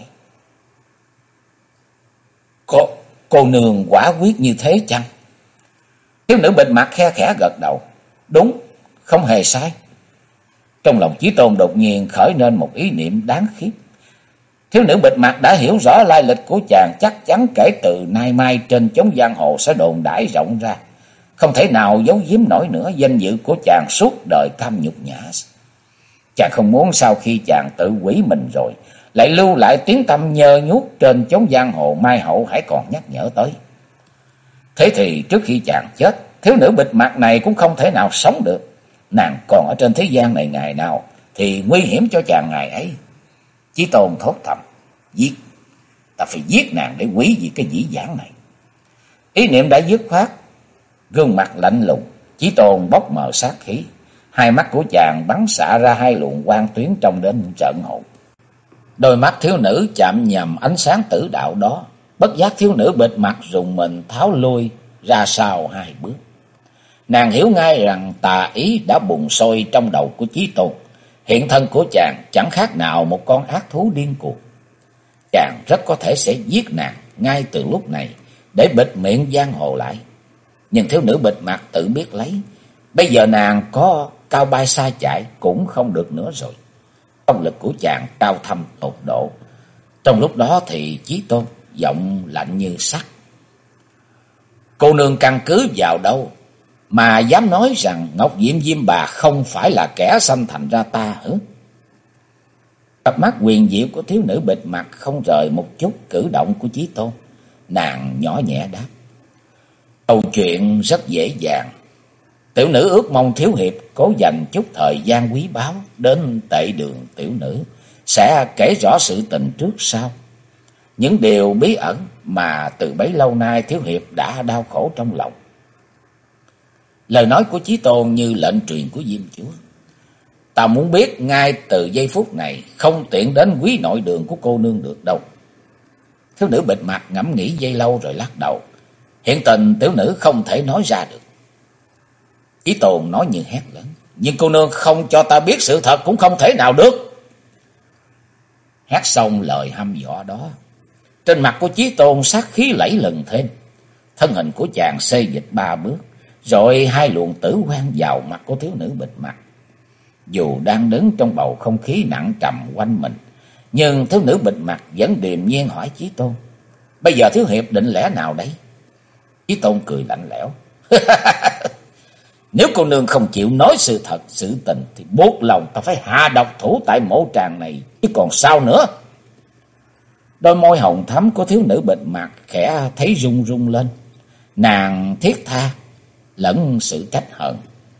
Cô nương quả quyết như thế chăng? Thiếu nữ bịt mặt khe khẽ gật đầu: Đúng, không hề sai. Trong lòng Chí Tôn đột nhiên khởi nên một ý niệm đáng khiếp. Thiếu nữ bịt mặt đã hiểu rõ lai lịch của chàng, chắc chắn kể từ nay mai trên chốn giang hồ sẽ đồn đãi rộng ra, không thể nào giấu giếm nổi nữa danh dự của chàng suốt đời cam nhục nhã. Chàng không muốn sau khi chàng tự hủy mình rồi, lại lưu lại tiếng tăm nhơ nhuốc trên chốn giang hồ mai hậu hãy còn nhắc nhở tới. Thế thì trước khi chàng chết thiếu nữ bịt mặt này cũng không thể nào sống được. Nàng còn ở trên thế gian này ngày nào thì nguy hiểm cho chàng ngày ấy. Chí Tôn thốt thầm, giết, ta phải giết nàng để hủy diệt cái dĩ vãng này. Ý niệm đã dứt khoát, gương mặt lạnh lùng, Chí Tôn bốc mờ sát khí. Hai mắt của chàng bắn xạ ra hai luồng quang tuyến trông đến rợn hồn. Đôi mắt thiếu nữ chạm nhầm ánh sáng tử đạo đó, bất giác thiếu nữ bịt mặt rùng mình tháo lui ra sau hai bước. Nàng hiểu ngay rằng tà ý đã bùng sôi trong đầu của Chí Tôn. Hiện thân của chàng chẳng khác nào một con ác thú điên cuồng. Chàng rất có thể sẽ giết nàng ngay từ lúc này để bịt miệng giang hồ lại. Nhưng thiếu nữ bịt mặt tự biết lấy, bây giờ nàng có cao bay xa chạy cũng không được nữa rồi. Công lực của chàng cao thâm tột độ. Trong lúc đó thì Chí Tôn giọng lạnh như sắt. Cô nương căn cứ vào đâu mà dám nói rằng Ngọc Diệm Diêm Bà không phải là kẻ sanh thành ra ta hả? Cặp mắt huyền diệu của thiếu nữ bịt mặt không rời một chút cử động của Chí Tôn. Nàng nhỏ nhẹ đáp, câu chuyện rất dễ dàng. Tiểu nữ ước mong thiếu hiệp cố dành chút thời gian quý báu đến Tệ Đường tiểu nữ, sẽ kể rõ sự tình trước sau. Những điều bí ẩn mà từ bấy lâu nay thiếu hiệp đã đau khổ trong lòng. Lời nói của Chí Tôn như lệnh truyền của Diêm Chúa. Ta muốn biết ngay từ giây phút này, không tiện đến quý nội đường của cô nương được đâu. Thiếu nữ bịt mặt ngẫm nghĩ giây lâu rồi lắc đầu. Hiện tình tiểu nữ không thể nói ra được. Chí Tôn nói như hét lớn, nhưng cô nương không cho ta biết sự thật cũng không thể nào được. Hét xong lời hăm dọa đó, trên mặt của Chí Tôn sát khí lẫy lừng thêm. Thân hình của chàng xê dịch 3 bước, rồi hai luồng tử quang vào mặt của thiếu nữ bịt mặt. Dù đang đứng trong bầu không khí nặng trầm quanh mình, nhưng thiếu nữ bịt mặt vẫn điềm nhiên hỏi Chí Tôn, bây giờ thiếu hiệp định lẽ nào đấy? Chí Tôn cười lạnh lẽo, nếu cô nương không chịu nói sự thật sự tình thì buộc lòng ta phải hạ độc thủ tại mộ tràng này chứ còn sao nữa. Đôi môi hồng thắm của thiếu nữ bịt mặt khẽ thấy rung rung lên. Nàng thiết tha lẫn sự trách hận.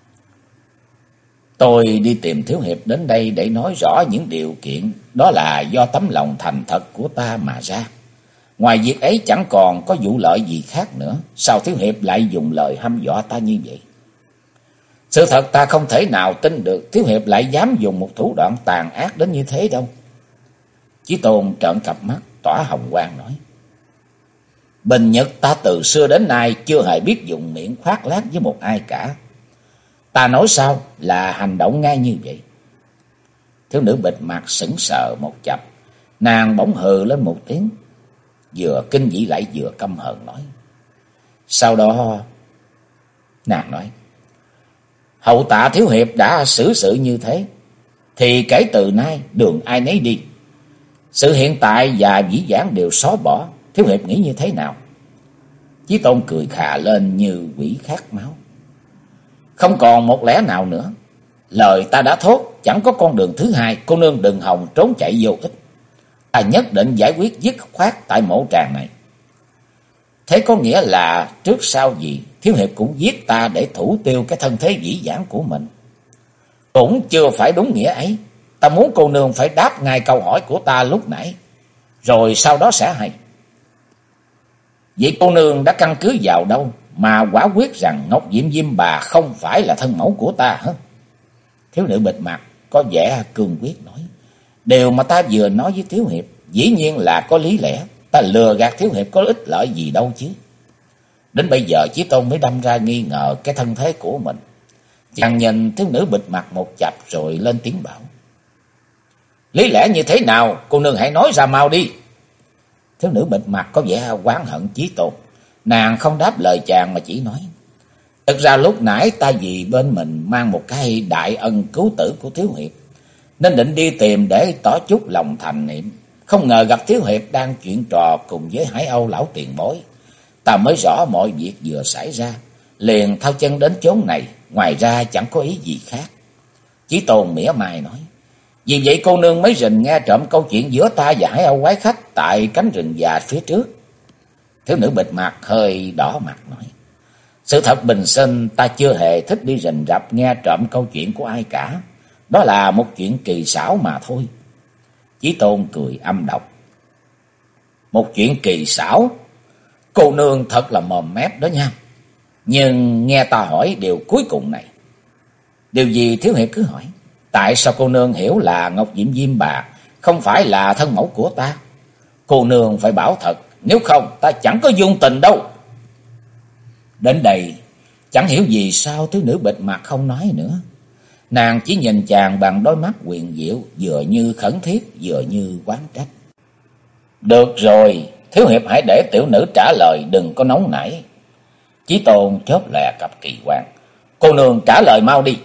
Tôi đi tìm thiếu hiệp đến đây để nói rõ những điều kiện, đó là do tấm lòng thành thật của ta mà ra. Ngoài việc ấy chẳng còn có vụ lợi gì khác nữa. Sao thiếu hiệp lại dùng lời hăm dọa ta như vậy? Sự thật ta không thể nào tin được thiếu hiệp lại dám dùng một thủ đoạn tàn ác đến như thế đâu. Chí Tôn trợn cặp mắt tỏa hồng quang nói, Bình Nhật ta từ xưa đến nay chưa hề biết dùng miệng khoác lác với một ai cả. Ta nói sao là hành động ngay như vậy. Thiếu nữ bịt mặt sững sờ một chập. Nàng bỗng hừ lên một tiếng, vừa kinh dị lại vừa căm hờn nói. Sau đó nàng nói, hậu tạ thiếu hiệp đã xử sự như thế, thì kể từ nay đường ai nấy đi. Sự hiện tại và dĩ vãng đều xóa bỏ. Thiếu hiệp nghĩ như thế nào? Chí Tôn cười khà lên như quỷ khát máu. Không còn một lẽ nào nữa. Lời ta đã thốt, chẳng có con đường thứ hai. Cô nương đừng hòng trốn chạy vô ích. Ta nhất định giải quyết dứt khoát tại mộ tràng này. Thế có nghĩa là trước sau gì thiếu hiệp cũng giết ta để thủ tiêu cái thân thế dĩ vãng của mình? Cũng chưa phải đúng nghĩa ấy. Ta muốn cô nương phải đáp ngay câu hỏi của ta lúc nãy, rồi sau đó sẽ hay. Vậy cô nương đã căn cứ vào đâu mà quả quyết rằng Ngọc Diệm Diêm Bà không phải là thân mẫu của ta hả? Thiếu nữ bịt mặt có vẻ cương quyết nói, điều mà ta vừa nói với thiếu hiệp dĩ nhiên là có lý lẽ. Ta lừa gạt thiếu hiệp có ích lợi gì đâu chứ. Đến bây giờ Chí Tôn mới đâm ra nghi ngờ cái thân thế của mình. Chàng nhìn thiếu nữ bịt mặt một chập rồi lên tiếng bảo, lý lẽ như thế nào? Cô nương hãy nói ra mau đi. Thiếu nữ bịt mặt có vẻ oán hận Chí Tôn. Nàng không đáp lời chàng mà chỉ nói, thực ra lúc nãy ta vì bên mình mang một cái đại ân cứu tử của thiếu hiệp, nên định đi tìm để tỏ chút lòng thành niệm. Không ngờ gặp thiếu hiệp đang chuyện trò cùng với Hải Âu lão tiền bối. Ta mới rõ mọi việc vừa xảy ra, liền thao chân đến chốn này. Ngoài ra chẳng có ý gì khác. Chí Tôn mỉa mai nói, vì vậy cô nương mới rình nghe trộm câu chuyện giữa ta và Hải Âu quái khách tại cánh rừng già phía trước. Thiếu nữ bịt mặt hơi đỏ mặt nói, Sự thật bình sinh, ta chưa hề thích đi rình rập nghe trộm câu chuyện của ai cả. Đó là một chuyện kỳ xảo mà thôi. Chí Tôn cười âm độc. Một chuyện kỳ xảo? Cô nương thật là mồm mép đó nha. Nhưng nghe ta hỏi điều cuối cùng này. Điều gì thiếu hiệp cứ hỏi. Tại sao cô nương hiểu là Ngọc Diệm Diêm Bà không phải là thân mẫu của ta? Cô nương phải bảo thật, nếu không ta chẳng có dung tình đâu. Đến đây, chẳng hiểu gì sao thiếu nữ bịt mặt không nói nữa. Nàng chỉ nhìn chàng bằng đôi mắt huyền diệu, vừa như khẩn thiết, vừa như oán trách. Được rồi, thiếu hiệp hãy để tiểu nữ trả lời, đừng có nóng nảy. Chí Tôn chớp lè cặp kỳ quan. Cô nương trả lời mau đi.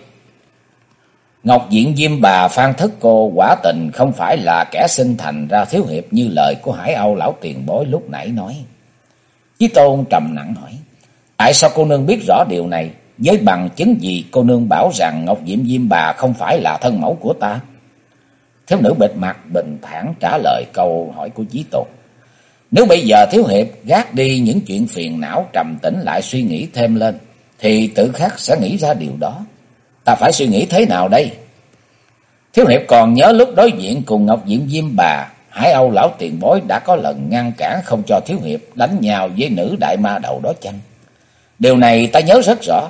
Ngọc Diện Diêm Bà Phan Thất Cô quả tình không phải là kẻ sinh thành ra thiếu hiệp như lời của Hải Âu lão tiền bối lúc nãy nói. Chí Tôn trầm nặng hỏi. Tại sao cô nương biết rõ điều này? Với bằng chứng gì cô nương bảo rằng Ngọc Diệm Diêm Bà không phải là thân mẫu của ta? Thiếu nữ bịt mặt bình thản trả lời câu hỏi của Chí Tôn. Nếu bây giờ thiếu hiệp gác đi những chuyện phiền não, trầm tĩnh lại suy nghĩ thêm lên, thì tự khắc sẽ nghĩ ra điều đó. Ta phải suy nghĩ thế nào đây? Thiếu hiệp còn nhớ lúc đối diện cùng Ngọc Diệm Diêm Bà, Hải Âu lão tiền bối đã có lần ngăn cản không cho thiếu hiệp đánh nhau với nữ đại ma đầu đó chăng? Điều này ta nhớ rất rõ.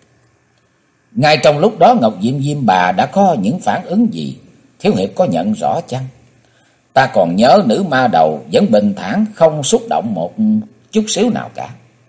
Ngay trong lúc đó Ngọc Diệm Diêm Bà đã có những phản ứng gì? Thiếu hiệp có nhận rõ chăng? Ta còn nhớ nữ ma đầu vẫn bình thản, không xúc động một chút xíu nào cả.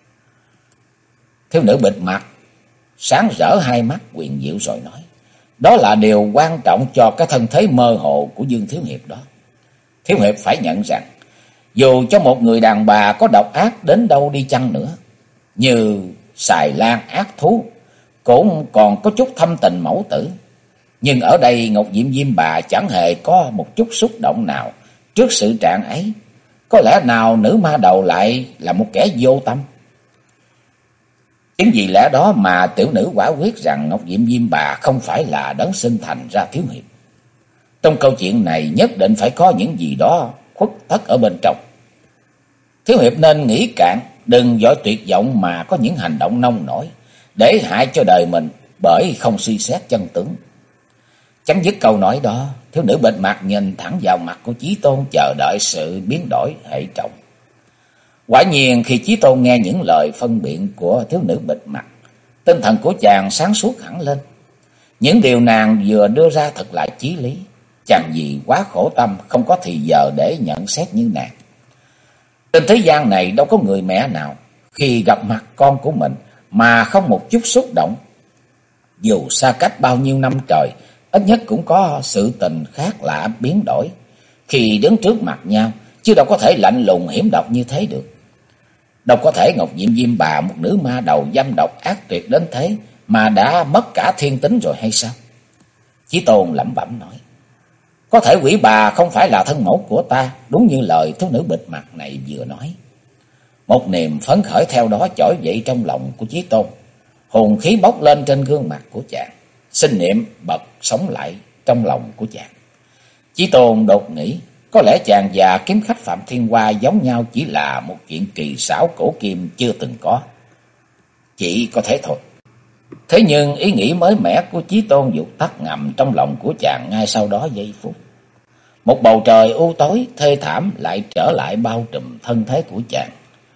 Thiếu nữ bịt mặt sáng rỡ hai mắt huyền diệu rồi nói. Đó là điều quan trọng cho cái thân thế mơ hồ của Dương thiếu hiệp đó. Thiếu hiệp phải nhận rằng, dù cho một người đàn bà có độc ác đến đâu đi chăng nữa, như xài lan ác thú, cũng còn có chút thâm tình mẫu tử. Nhưng ở đây Ngọc Diệm Diêm Bà chẳng hề có một chút xúc động nào trước sự trạng ấy. Có lẽ nào nữ ma đầu lại là một kẻ vô tâm? Chính vì lẽ đó mà tiểu nữ quả quyết rằng Ngọc Diệm Diêm Bà không phải là đấng sinh thành ra thiếu hiệp. Trong câu chuyện này nhất định phải có những gì đó khuất tất ở bên trong. Thiếu hiệp nên nghĩ cạn, đừng vội tuyệt vọng mà có những hành động nông nổi, để hại cho đời mình bởi không suy xét chân tướng. Chấm dứt câu nói đó, thiếu nữ bịt mặt nhìn thẳng vào mặt của Chí Tôn, chờ đợi sự biến đổi hệ trọng. Quả nhiên khi Chí Tôn nghe những lời phân biện của thiếu nữ bịt mặt, tinh thần của chàng sáng suốt hẳn lên. Những điều nàng vừa đưa ra thật là chí lý. Chàng vì quá khổ tâm, không có thì giờ để nhận xét như nàng. Trên thế gian này đâu có người mẹ nào khi gặp mặt con của mình mà không một chút xúc động. Dù xa cách bao nhiêu năm trời, ít nhất cũng có sự tình khác lạ biến đổi khi đứng trước mặt nhau, chứ đâu có thể lạnh lùng hiểm độc như thế được. Đâu có thể Ngọc Diệm Diêm Bà, một nữ ma đầu dâm độc ác tuyệt đến thế, mà đã mất cả thiên tính rồi hay sao? Chí Tôn lẩm bẩm nói. Có thể quỷ bà không phải là thân mẫu của ta, đúng như lời thiếu nữ bịt mặt này vừa nói. Một niềm phấn khởi theo đó trỗi dậy trong lòng của Chí Tôn. Hồn khí bốc lên trên gương mặt của chàng, sinh niệm bật sống lại trong lòng của chàng. Chí Tôn đột nghĩ, có lẽ chàng và kiếm khách Phạm Thiên Hoa giống nhau, chỉ là một chuyện kỳ xảo cổ kim chưa từng có. Chỉ có thế thôi. Thế nhưng ý nghĩ mới mẻ của Chí Tôn vụt tắt ngầm trong lòng của chàng ngay sau đó giây phút. Một bầu trời u tối thê thảm lại trở lại bao trùm thân thế của chàng.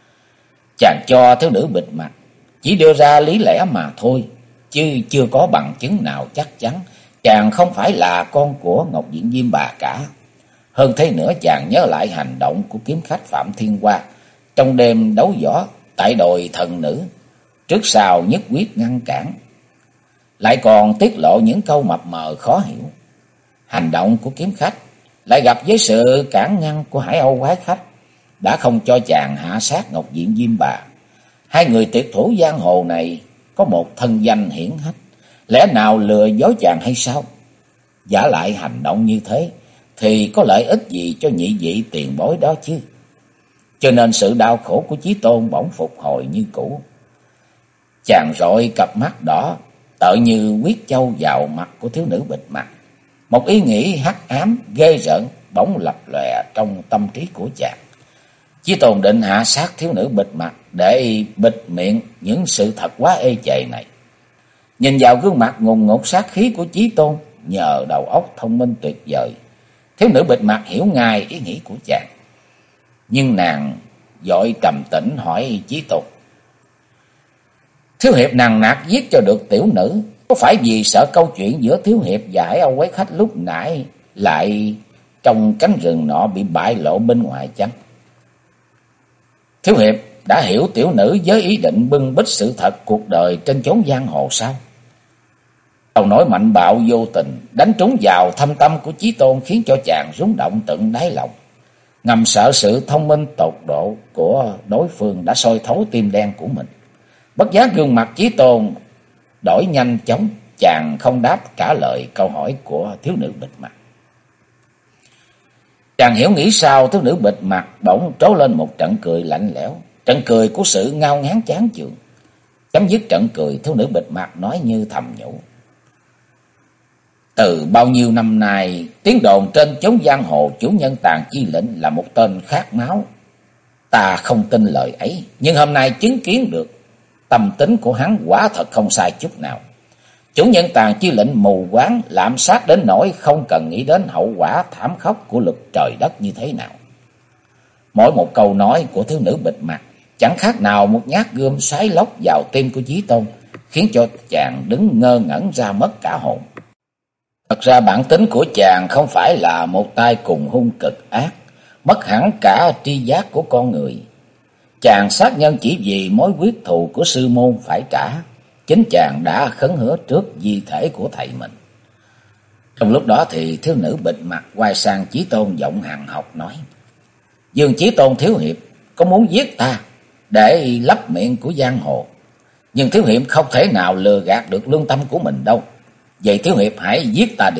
Chàng cho thiếu nữ bịt mặt chỉ đưa ra lý lẽ mà thôi, chứ chưa có bằng chứng nào chắc chắn chàng không phải là con của Ngọc Diệm Diêm Bà cả. Hơn thế nữa, chàng nhớ lại hành động của kiếm khách Phạm Thiên Hoa trong đêm đấu võ tại đồi thần nữ, trước sau nhất quyết ngăn cản, lại còn tiết lộ những câu mập mờ khó hiểu. Hành động của kiếm khách lại gặp với sự cản ngăn của Hải Âu quái khách đã không cho chàng hạ sát Ngọc Diệm Diêm Bà. Hai người tuyệt thủ giang hồ này có một thân danh hiển hách, lẽ nào lừa dối chàng hay sao? Giả lại hành động như thế thì có lợi ích gì cho nhị vị tiền bối đó chứ? Cho nên sự đau khổ của Chí Tôn bỗng phục hồi như cũ. Chàng rọi cặp mắt đỏ tợ như huyết châu vào mặt của thiếu nữ bịt mặt. Một ý nghĩ hắc ám ghê rợn bỗng lập lòe trong tâm trí của chàng. Chí Tôn định hạ sát thiếu nữ bịt mặt để bịt miệng những sự thật quá ê chề này. Nhìn vào gương mặt ngùn ngụt sát khí của Chí Tôn, nhờ đầu óc thông minh tuyệt vời, thiếu nữ bịt mặt hiểu ngay ý nghĩ của chàng. Nhưng nàng vội trầm tĩnh hỏi Chí Tôn: Thiếu hiệp nằng nặc giết cho được tiểu nữ, có phải vì sợ câu chuyện giữa thiếu hiệp và Hải Âu quái khách lúc nãy lại trong cánh rừng nọ bị bại lộ bên ngoài chăng? Thiếu hiệp đã hiểu tiểu nữ với ý định bưng bít sự thật cuộc đời trên chốn giang hồ sao? Câu nói mạnh bạo vô tình đánh trúng vào thâm tâm của Chí Tôn, khiến cho chàng rung động tận đáy lòng. Ngầm sợ sự thông minh tột độ của đối phương đã soi thấu tim đen của mình. Bất giác gương mặt Chí Tôn đổi nhanh chóng, chàng không đáp trả lời câu hỏi của thiếu nữ bịt mặt. Chàng hiểu nghĩ sao, thiếu nữ bịt mặt bỗng trố lên một trận cười lạnh lẽo, trận cười của sự ngao ngán chán chường. Chấm dứt trận cười, thiếu nữ bịt mặt nói như thầm nhủ: Từ bao nhiêu năm nay, tiếng đồn trên chốn giang hồ chủ nhân Tàn Chi Lệnh là một tên khát máu. Ta không tin lời ấy, nhưng hôm nay chứng kiến được tâm tính của hắn quả thật không sai chút nào. Chủ nhân Tàn Chi Lệnh mù quáng lạm sát đến nỗi không cần nghĩ đến hậu quả thảm khốc của lực trời đất như thế nào. Mỗi một câu nói của thiếu nữ bịt mặt chẳng khác nào một nhát gươm xoáy lốc vào tim của Chí Tôn, khiến cho chàng đứng ngơ ngẩn ra mất cả hồn. Thật ra bản tính của chàng không phải là một tay cùng hung cực ác, mất hẳn cả tri giác của con người. Chàng sát nhân chỉ vì mối quyết thù của sư môn phải trả. Chính chàng đã khấn hứa trước di thể của thầy mình. Trong lúc đó thì thiếu nữ bịt mặt quay sang Chí Tôn giọng hằn học nói: Dương Chí Tôn thiếu hiệp có muốn giết ta để lấp miệng của giang hồ, nhưng thiếu hiệp không thể nào lừa gạt được lương tâm của mình đâu. Vậy thiếu hiệp hãy giết ta đi.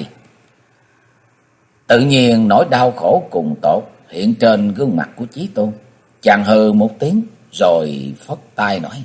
Tự nhiên nỗi đau khổ cùng tột hiện trên gương mặt của Chí Tôn. Chàng hừ một tiếng rồi phất tay nói: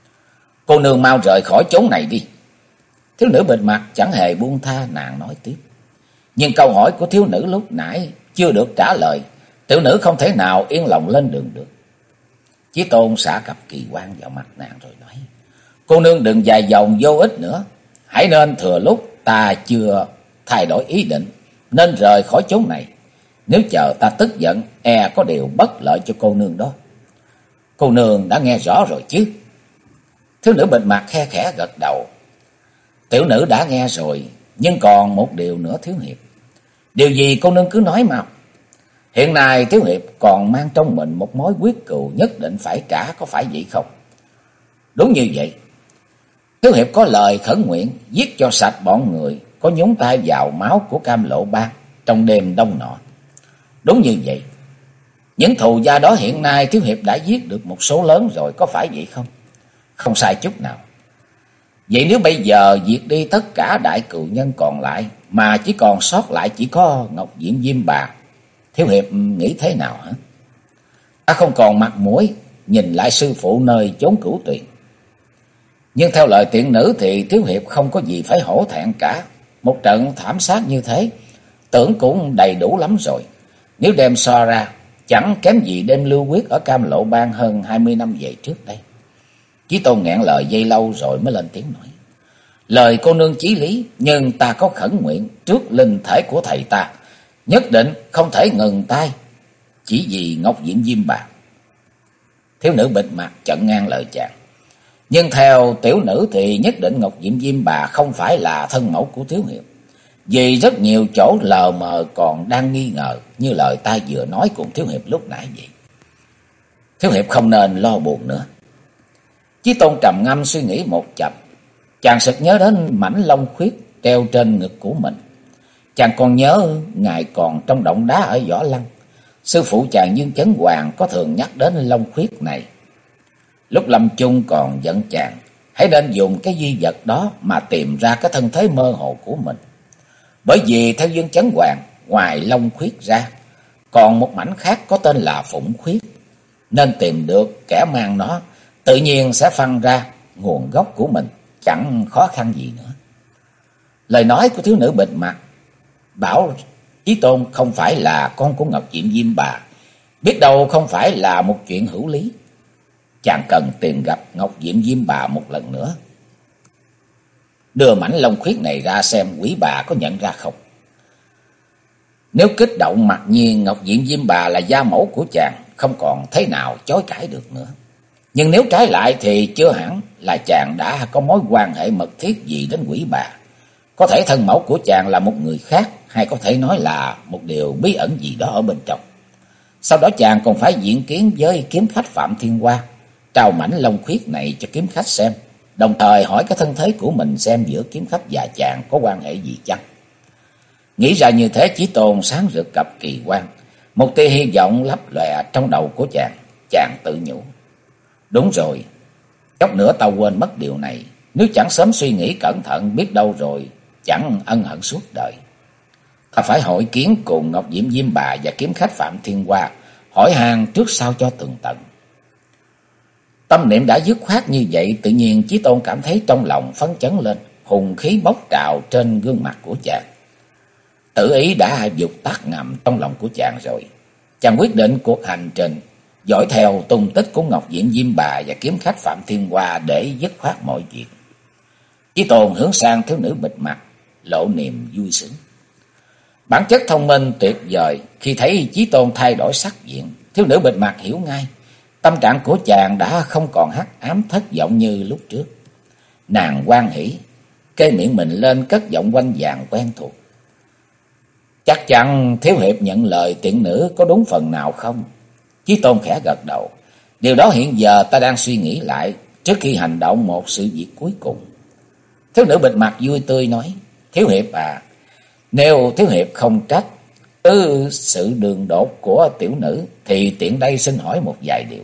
Cô nương mau rời khỏi chốn này đi. Thiếu nữ bịt mặt chẳng hề buông tha, nàng nói tiếp: Nhưng câu hỏi của thiếu nữ lúc nãy chưa được trả lời, tiểu nữ không thể nào yên lòng lên đường được. Chí Tôn xả cặp kỳ quan vào mặt nàng rồi nói: Cô nương đừng dài dòng vô ích nữa, hãy nên thừa lúc ta chưa thay đổi ý định nên rời khỏi chốn này. Nếu chờ ta tức giận, e có điều bất lợi cho cô nương đó. Cô nương đã nghe rõ rồi chứ? Thiếu nữ bịt mặt khe khẽ gật đầu: Tiểu nữ đã nghe rồi, nhưng còn một điều nữa thiếu hiệp. Điều gì cô nương cứ nói mau. Hiện nay thiếu hiệp còn mang trong mình một mối quyết cừu nhất định phải trả, có phải vậy không? Đúng như vậy. Thiếu hiệp có lời khẩn nguyện giết cho sạch bọn người có nhúng tay vào máu của Cam Lộ Bang trong đêm đông nọ. Đúng như vậy. Những thù gia đó hiện nay thiếu hiệp đã giết được một số lớn rồi, có phải vậy không? Không sai chút nào. Vậy nếu bây giờ diệt đi tất cả đại cừu nhân còn lại, mà chỉ còn sót lại chỉ có Ngọc Diễm Diêm Bà, thiếu hiệp nghĩ thế nào hả? Ta không còn mặt mũi nhìn lại sư phụ nơi chốn Cửu Tuyền. Nhưng theo lời tiện nữ thì thiếu hiệp không có gì phải hổ thẹn cả. Một trận thảm sát như thế tưởng cũng đầy đủ lắm rồi. Nếu đem so ra, chẳng kém gì đêm Lưu Quyết ở Cam Lộ Bang hơn 20 năm về trước đây. Chí Tôn nghẹn lời giây lâu rồi mới lên tiếng nói: Lời cô nương chí lý, nhưng ta có khẩn nguyện trước linh thể của thầy ta, nhất định không thể ngừng tay chỉ vì Ngọc Diễm Diêm Bà. Thiếu nữ bịt mặt chặn ngang lời chàng: Nhưng theo tiểu nữ thì nhất định Ngọc Diễm Diêm Bà không phải là thân mẫu của thiếu hiệp, vì rất nhiều chỗ lờ mờ còn đang nghi ngờ, như lời ta vừa nói cùng thiếu hiệp lúc nãy vậy. Thiếu hiệp không nên lo buồn nữa. Chí Tôn trầm ngâm suy nghĩ một chập, chàng sực nhớ đến mảnh lông khuyết treo trên ngực của mình. Chàng còn nhớ ngày còn trong động đá ở Võ Lăng, sư phụ chàng Dương Chấn Hoàng có thường nhắc đến lông khuyết này. Lúc lâm chung còn giận chàng hãy nên dùng cái duy vật đó mà tìm ra cái thân thế mơ hồ của mình. Bởi vì theo Dương Chấn Hoàng, ngoài lông khuyết ra còn một mảnh khác có tên là phụng khuyết, nên tìm được kẻ mang nó tự nhiên sẽ phân ra nguồn gốc của mình, chẳng khó khăn gì nữa. Lời nói của thiếu nữ bịt mặt bảo Chí Tôn không phải là con của Ngọc Diệm Diêm Bà, biết đâu không phải là một chuyện hữu lý. chàng cần tìm gặp Ngọc Diệm Diêm Bà một lần nữa. Đưa mảnh lông khuyết này ra xem quỷ bà có nhận ra không. Nếu kích động, mặc nhiên Ngọc Diệm Diêm Bà là gia mẫu của chàng, không còn thế nào chối cãi được nữa. Nhưng nếu trái lại thì chưa hẳn là chàng đã có mối quan hệ mật thiết gì đến quỷ bà. Có thể thân mẫu của chàng là một người khác, hay có thể nói là một điều bí ẩn gì đó ở bên trong. Sau đó chàng còn phải diện kiến với kiếm khách Phạm Thiên Hoa, trao mảnh lông khuyết này cho kiếm khách xem, đồng thời hỏi cái thân thế của mình xem giữa kiếm khách và chàng có quan hệ gì chăng. Nghĩ ra như thế, Chí Tôn sáng rực cặp kỳ quan, một tia hy vọng lấp lòe trong đầu của chàng. Chàng tự nhủ, đúng rồi, chốc nữa tao quên mất điều này. Nếu chẳng sớm suy nghĩ cẩn thận, biết đâu rồi chẳng ân hận suốt đời. Ta phải hội kiến cùng Ngọc Diệm Diêm Bà và kiếm khách Phạm Thiên Hoa, hỏi han trước sau cho tường tận. Tâm niệm đã dứt khoát như vậy, tự nhiên Chí Tôn cảm thấy trong lòng phấn chấn lên, hùng khí bốc trào trên gương mặt của chàng. Tự ý đã dục tắt ngầm trong lòng của chàng rồi. Chàng quyết định cuộc hành trình dõi theo tung tích của Ngọc Diệm Diêm Bà và kiếm khách Phạm Thiên Hoa để dứt khoát mọi việc. Chí Tôn hướng sang thiếu nữ bịt mặt, lộ niềm vui sướng. Bản chất thông minh tuyệt vời, khi thấy Chí Tôn thay đổi sắc diện, thiếu nữ bịt mặt hiểu ngay tâm trạng của chàng đã không còn hắc ám thất vọng như lúc trước. Nàng hoan hỉ, kê miệng mình lên cất giọng quanh vàng quen thuộc. Chắc chắn thiếu hiệp nhận lời tiện nữ có đúng phần nào không? Chí Tôn khẽ gật đầu. Điều đó hiện giờ ta đang suy nghĩ lại trước khi hành động một sự việc cuối cùng. Thiếu nữ bịt mặt vui tươi nói, thiếu hiệp à, nếu thiếu hiệp không trách sự đường đột của tiểu nữ thì tiện đây xin hỏi một vài điều.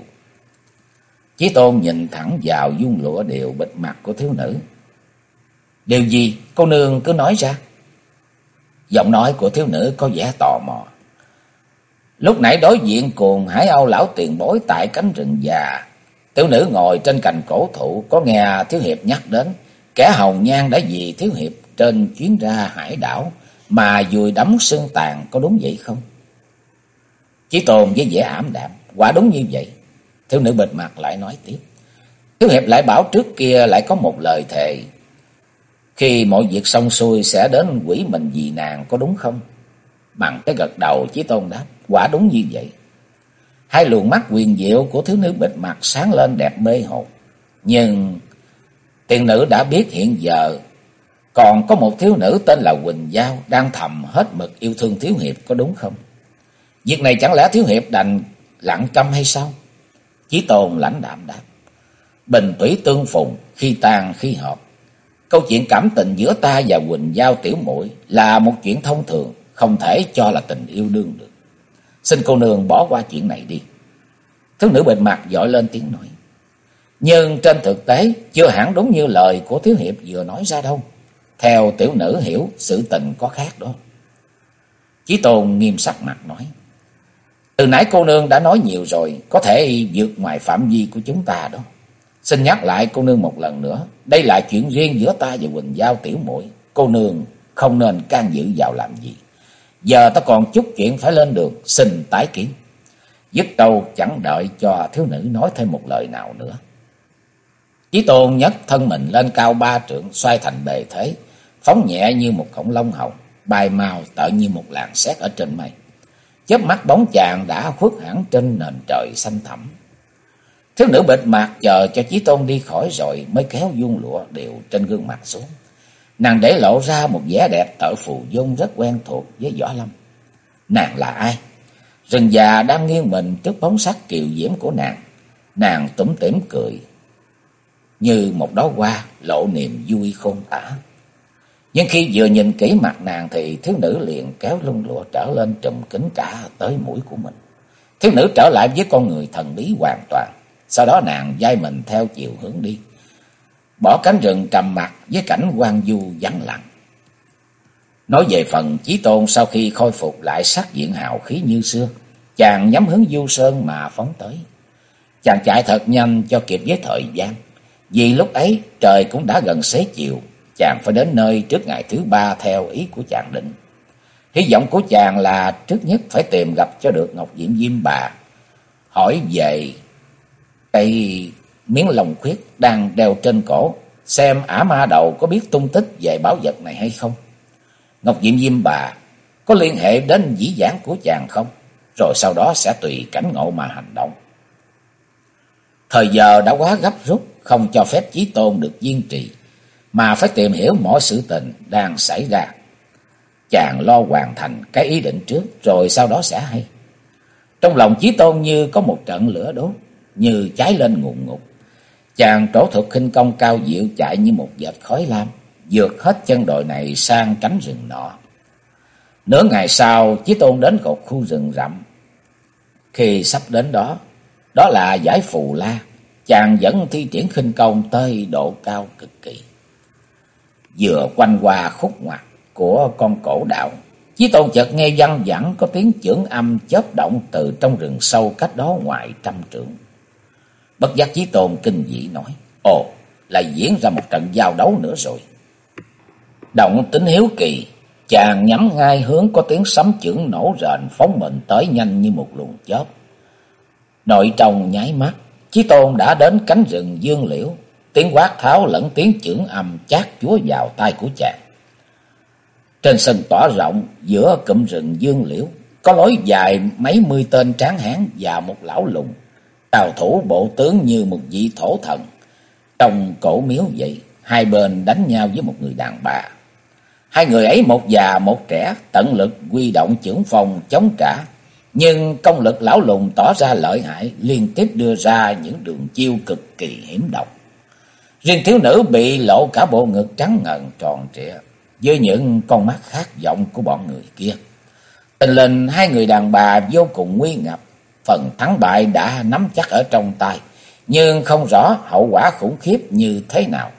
Chí Tôn nhìn thẳng vào vuông lụa đều bịt mặt của thiếu nữ. Điều gì? Cô nương cứ nói ra. Giọng nói của thiếu nữ có vẻ tò mò. Lúc nãy đối diện cùng Hải Âu lão tiền bối tại cánh rừng già, tiểu nữ ngồi trên cành cổ thụ có nghe thiếu hiệp nhắc đến kẻ hồng nhan đã vì thiếu hiệp trên chuyến ra hải đảo mà vùi đắm xương tàn, có đúng vậy không? Chí Tôn với vẻ ảm đạm, quả đúng như vậy. Thiếu nữ bịt mặt lại nói tiếp, thiếu hiệp lại bảo trước kia lại có một lời thề, khi mọi việc xong xuôi sẽ đến quỷ mình vì nàng, có đúng không? Bằng cái gật đầu, Chí Tôn đáp, quả đúng như vậy. Hai luồng mắt huyền diệu của thiếu nữ bịt mặt sáng lên đẹp mê hồn. Nhưng tiền nữ đã biết hiện giờ còn có một thiếu nữ tên là Quỳnh Giao đang thầm hết mực yêu thương thiếu hiệp, có đúng không? Việc này chẳng lẽ thiếu hiệp đành lặng câm hay sao? Chí Tôn lãnh đạm đáp, bình tủy tương phùng, khi tan khi hợp. Câu chuyện cảm tình giữa ta và Quỳnh Giao tiểu muội là một chuyện thông thường, không thể cho là tình yêu đương được. Xin cô nương bỏ qua chuyện này đi. Thiếu nữ bịt mặt vội lên tiếng nói, nhưng trên thực tế chưa hẳn đúng như lời của thiếu hiệp vừa nói ra đâu. Theo tiểu nữ hiểu, sự tình có khác đó. Chí Tôn nghiêm sắc mặt nói, từ nãy cô nương đã nói nhiều rồi, có thể vượt ngoài phạm vi của chúng ta đó. Xin nhắc lại cô nương một lần nữa, đây là chuyện riêng giữa ta và Quỳnh Giao tiểu muội, cô nương không nên can dự vào làm gì. Giờ ta còn chút chuyện phải lên đường, xin tái kiến. Dứt câu chẳng đợi cho thiếu nữ nói thêm một lời nào nữa, Chí Tôn nhấc thân mình lên cao 3 trượng, xoay thành bề thế, phóng nhẹ như một khổng lông hồng, bay mau tựa như một làn sét ở trên mây. Chớp mắt bóng chàng đã khuất hẳn trên nền trời xanh thẳm. Thiếu nữ bịt mặt chờ cho Chí Tôn đi khỏi rồi mới kéo vuông lụa đều trên gương mặt xuống. Nàng để lộ ra một vẻ đẹp tợ phù dung rất quen thuộc với Võ Lâm. Nàng là ai? Rừng già đang nghiêng mình trước bóng sắc kiều diễm của nàng. Nàng tủm tỉm cười như một đóa hoa, lộ niềm vui khôn tả. Nhưng khi vừa nhìn kỹ mặt nàng thì thiếu nữ liền kéo lung lụa trở lên trùm kín cả tới mũi của mình. Thiếu nữ trở lại với con người thần bí hoàn toàn. Sau đó nàng vai mình theo chiều hướng đi, bỏ cánh rừng trầm mặc với cảnh hoang vu vắng lặng. Nói về phần Chí Tôn, sau khi khôi phục lại sắc diện hào khí như xưa, chàng nhắm hướng Du Sơn mà phóng tới. Chàng chạy thật nhanh cho kịp với thời gian, vì lúc ấy trời cũng đã gần xế chiều. Chàng phải đến nơi trước ngày thứ 3 theo ý của chàng định. Hy vọng của chàng là trước nhất phải tìm gặp cho được Ngọc Diệm Diêm Bà, hỏi về Cây miếng lồng khuyết đang đeo trên cổ, xem ả ma đầu có biết tung tích về bảo vật này hay không. Ngọc Diệm Diêm Bà có liên hệ đến dĩ vãng của chàng không? Rồi sau đó sẽ tùy cảnh ngộ mà hành động. Thời giờ đã quá gấp rút, không cho phép Chí Tôn được kiên trì, mà phải tìm hiểu mọi sự tình đang xảy ra. Chàng lo hoàn thành cái ý định trước, rồi sau đó sẽ hay. Trong lòng Chí Tôn như có một trận lửa đốt, như cháy lên ngùn ngụt. Chàng trổ thuật khinh công cao diệu, chạy như một vệt khói lam, vượt hết chân đồi này sang cánh rừng nọ. Nửa ngày sau, Chí Tôn đến một khu rừng rậm. Khi sắp đến đó, đó là dải Phù La. Chàng vẫn thi triển khinh công tới độ cao cực kỳ. Vừa quanh qua khúc ngoặt của con cổ đạo, Chí Tôn chợt nghe văng vẳng có tiếng chưởng âm chớp động từ trong rừng sâu cách đó ngoài 100 trượng. Bất giác Chí Tôn kinh dị nói: ồ, lại diễn ra một trận giao đấu nữa rồi. Động tính hiếu kỳ, chàng nhắm ngay hướng có tiếng sấm chưởng nổ rền phóng mình tới nhanh như một luồng chớp. Nội trong nháy mắt, Chí Tôn đã đến cánh rừng dương liễu. Tiếng quát tháo lẫn tiếng chưởng âm chát chúa vào tai của chàng. Trên sân tỏa rộng giữa cụm rừng dương liễu, có lối dài mấy mươi tên tráng hán và một lão lùng, cao thủ bộ tướng như một vị thổ thần. Trong cổ miếu vậy, hai bên đánh nhau với một người đàn bà. Hai người ấy một già một trẻ, tận lực huy động chưởng phong chống trả. Nhưng công lực lão lùng tỏ ra lợi hại, liên tiếp đưa ra những đường chiêu cực kỳ hiểm độc. Riêng thiếu nữ bị lộ cả bộ ngực trắng ngần tròn trịa, với những con mắt khát vọng của bọn người kia. Tình hình hai người đàn bà vô cùng nguy ngập, phần thắng bại đã nắm chắc ở trong tay, nhưng không rõ hậu quả khủng khiếp như thế nào.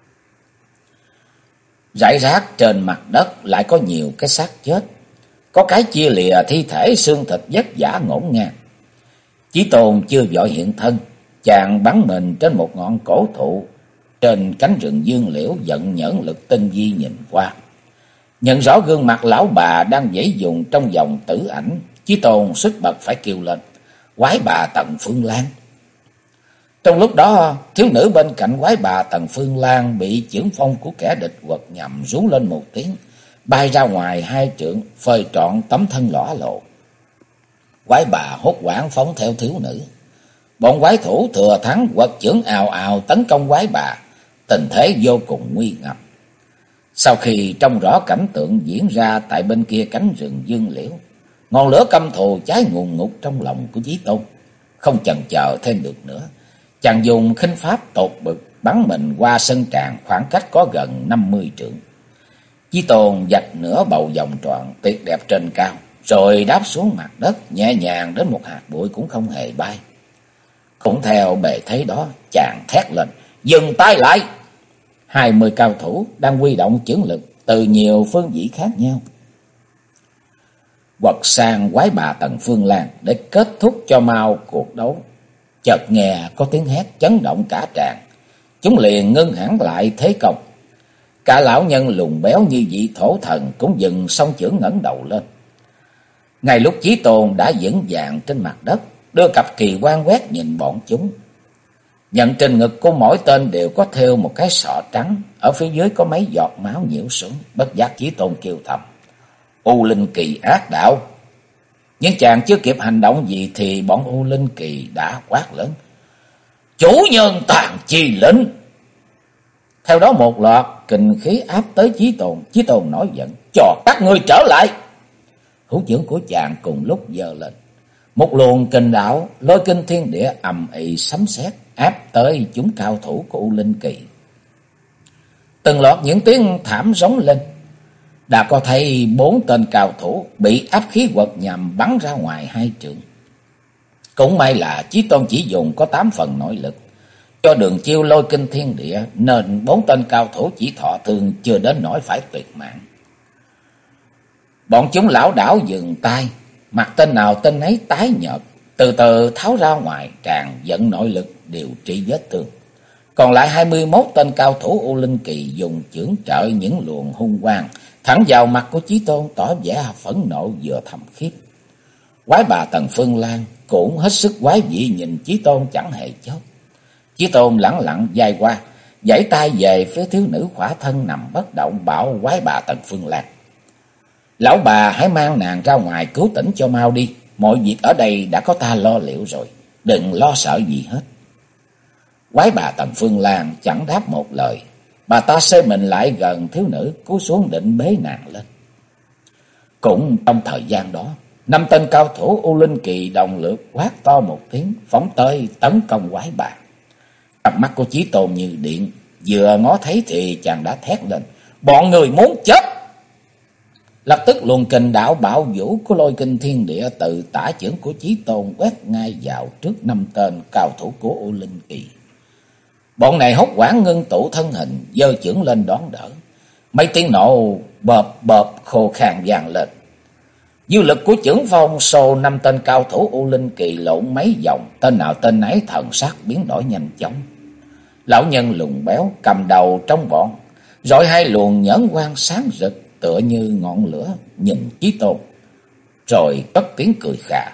Rải rác trên mặt đất lại có nhiều cái xác chết, có cái chia lìa thi thể, xương thịt vất vả ngổn ngang. Chí Tôn chưa vội hiện thân, chàng bắn mình trên một ngọn cổ thụ trên cánh rừng dương liễu, vận nhẫn lực tinh vi nhìn qua, nhận rõ gương mặt lão bà đang giãy dùng trong vòng tử ảnh. Chí Tôn sức bật phải kêu lên: quái bà Tần Phương Lan! Trong lúc đó, thiếu nữ bên cạnh quái bà Tần Phương Lan bị chưởng phong của kẻ địch quật nhằm, rú lên một tiếng, bay ra ngoài 2 trượng, phơi trọn tấm thân lõa lộ. Quái bà hốt hoảng phóng theo thiếu nữ. Bọn quái thủ thừa thắng quật chưởng ào ào tấn công quái bà, tình thế vô cùng nguy ngập. Sau khi trông rõ cảnh tượng diễn ra tại bên kia cánh rừng dương liễu, ngọn lửa căm thù cháy ngùn ngụt trong lòng của Chí Tôn. Không chần chờ thêm được nữa, chàng dùng khinh pháp tột bực bắn mình qua sân tràng khoảng cách có gần 50 trượng. Chí Tôn vạch nửa bầu vòng tròn tuyệt đẹp trên cao, rồi đáp xuống mặt đất nhẹ nhàng đến một hạt bụi cũng không hề bay. Cũng theo bề thế đó, chàng thét lên: dừng tay lại! 20 cao thủ đang huy động chưởng lực từ nhiều phương vị khác nhau, quật sang quái bà Tần Phương Lan để kết thúc cho mau cuộc đấu. Chợt nghe có tiếng hét chấn động cả tràng, chúng liền ngưng hẳn lại thế công. Cả lão nhân lùn béo như vị thổ thần cũng dừng song chưởng, ngẩng đầu lên. Ngay lúc Chí Tôn đã vững vàng trên mặt đất, đưa cặp kỳ quan quét nhìn bọn chúng. Nhận trên ngực của mỗi tên đều có thêu một cái sọ trắng, ở phía dưới có mấy giọt máu nhiễu xuống. Bất giác Chí Tôn kêu thầm: U Linh Kỳ ác đạo! Nhưng chàng chưa kịp hành động gì thì bọn U Linh Kỳ đã quát lớn: chủ nhân tàn chi lĩnh! Theo đó một loạt kình khí áp tới Chí Tôn. Chí Tôn nổi giận: cho các ngươi trở lại! Hữu chưởng của chàng cùng lúc giơ lên, một luồng kình đạo lôi kinh thiên địa ầm ĩ sấm sét áp tới chúng cao thủ của U Linh Kỳ. Từng loạt những tiếng thảm rống lên, đã có thấy 4 tên cao thủ bị áp khí quật nhằm bắn ra ngoài 2 trượng. Cũng may là Chí Tôn chỉ dùng có 8 phần nội lực cho đường chiêu lôi kinh thiên địa, nên 4 tên cao thủ chỉ thọ thương, chưa đến nỗi phải tuyệt mạng. Bọn chúng lảo đảo dừng tay, mặt tên nào tên ấy tái nhợt, từ từ tháo ra ngoài tràn vận nội lực điều trị vết thương. Còn lại 21 tên cao thủ U Linh Kỳ dùng chưởng trợ những luồng hung quang thẳng vào mặt của Chí Tôn, tỏ vẻ phẫn nộ vừa thầm khiếp. Quái bà Tần Phương Lan cũng hết sức quái dị nhìn Chí Tôn chẳng hề chớp. Chí Tôn lẳng lặng dài qua, giãy tay về phía thiếu nữ khỏa thân nằm bất động, bảo quái bà Tần Phương Lan: Lão bà hãy mang nàng ra ngoài cứu tỉnh cho mau đi. Mọi việc ở đây đã có ta lo liệu rồi, đừng lo sợ gì hết. Quái bà Tần Phương Lan chẳng đáp một lời. Bà ta xoay mình lại gần thiếu nữ, cúi xuống định bế nàng lên. Cũng trong thời gian đó, 5 tên cao thủ U Linh Kỳ đồng lượt quát to một tiếng, phóng tới tấn công quái bà. Cặp mắt của Chí Tôn như điện, vừa ngó thấy thì chàng đã thét lên: Bọn người muốn chết! Lập tức luồng kình đạo bạo vũ của Lôi Kinh Thiên Địa từ tả chưởng của Chí Tôn quét ngay vào trước 5 tên cao thủ của U Linh Kỳ. Bọn này hốt hoảng ngưng tụ thân hình, giơ chưởng lên đón đỡ. Mấy tiếng nổ bợp bợp khô khan vang lên. Dư lực của chưởng phong xô 5 tên cao thủ U Linh Kỳ lộn mấy vòng, tên nào tên nấy thần sắc biến đổi nhanh chóng. Lão nhân lùn béo cầm đầu trong bọn, rọi 2 luồng nhẫn quang sáng rực tựa như ngọn lửa nhìn Chí Tôn, rồi cất tiếng cười khà: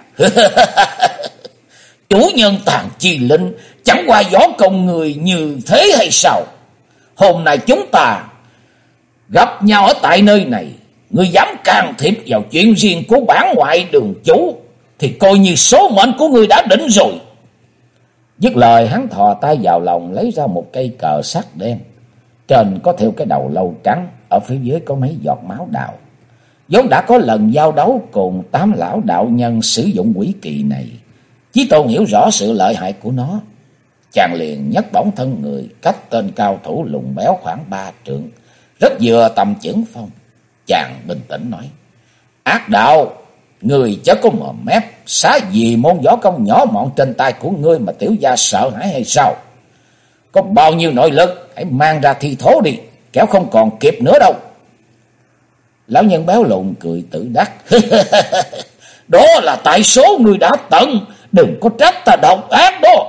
Chủ nhân Tàn Chi Linh chẳng qua võ công người như thế hay sao? Hôm nay chúng ta gặp nhau ở tại nơi này, ngươi dám can thiệp vào chuyện riêng của bản ngoại đường chủ thì coi như số mệnh của ngươi đã định rồi. Dứt lời, hắn thò tay vào lòng lấy ra một cây cờ sắt đen, trên có thêu cái đầu lâu trắng, ở phía dưới có mấy giọt máu đạo. Vốn đã có lần giao đấu cùng 8 lão đạo nhân sử dụng quỷ kỳ này, Chí Tôn hiểu rõ sự lợi hại của nó. Chàng liền nhấc bổng thân người cách tên cao thủ lùn béo khoảng 3 trượng, rất vừa tầm chưởng phong. Chàng bình tĩnh nói: Ác đạo, người chớ có mồm mép, xá gì môn võ công nhỏ mọn trên tay của ngươi mà tiểu gia sợ hãi hay sao? Có bao nhiêu nội lực, hãy mang ra thi thố đi, kéo không còn kịp nữa đâu. Lão nhân béo lùn cười tự đắc: Đó là tại số ngươi đã tận, đừng có trách ta độc ác đó.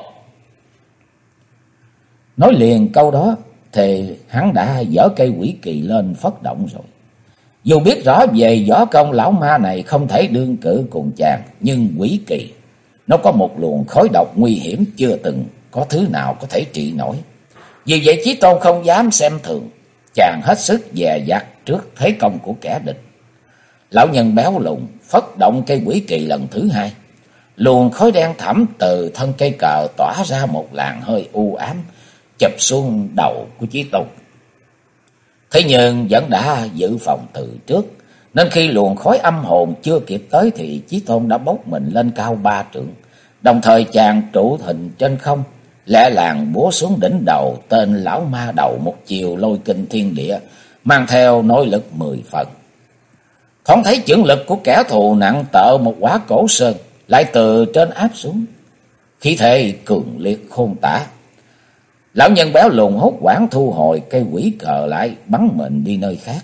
Nói liền câu đó thì hắn đã giở cây quỷ kỳ lên phất động rồi. Dù biết rõ về võ công lão ma này không thể đương cự cùng chàng, nhưng quỷ kỳ nó có một luồng khói độc nguy hiểm chưa từng có thứ nào có thể trị nổi. Vì vậy Chí Tôn không dám xem thường, chàng hết sức dè dặt trước thế công của kẻ địch. Lão nhân béo lùn phất động cây quỷ kỳ lần thứ 2. Luồng khói đen thẳm từ thân cây cờ tỏa ra một làn hơi u ám, chụp xuống đầu của Chí Tôn. Thế nhưng vẫn đã dự phòng từ trước, nên khi luồng khói âm hồn chưa kịp tới thì Chí Tôn đã bốc mình lên cao 3 trượng. Đồng thời chàng trụ hình trên không, lẹ làng búa xuống đỉnh đầu tên lão ma đầu một chiều Lôi Kinh Thiên Địa, mang theo nội lực 10 phần. Thoáng thấy chưởng lực của kẻ thù nặng tợ một quả cổ sơn, lại từ trên áp xuống, khí thế cường liệt khôn tả. Lão nhân béo lùn hốt hoảng thu hồi cây quỷ cờ lại, bắn mình đi nơi khác.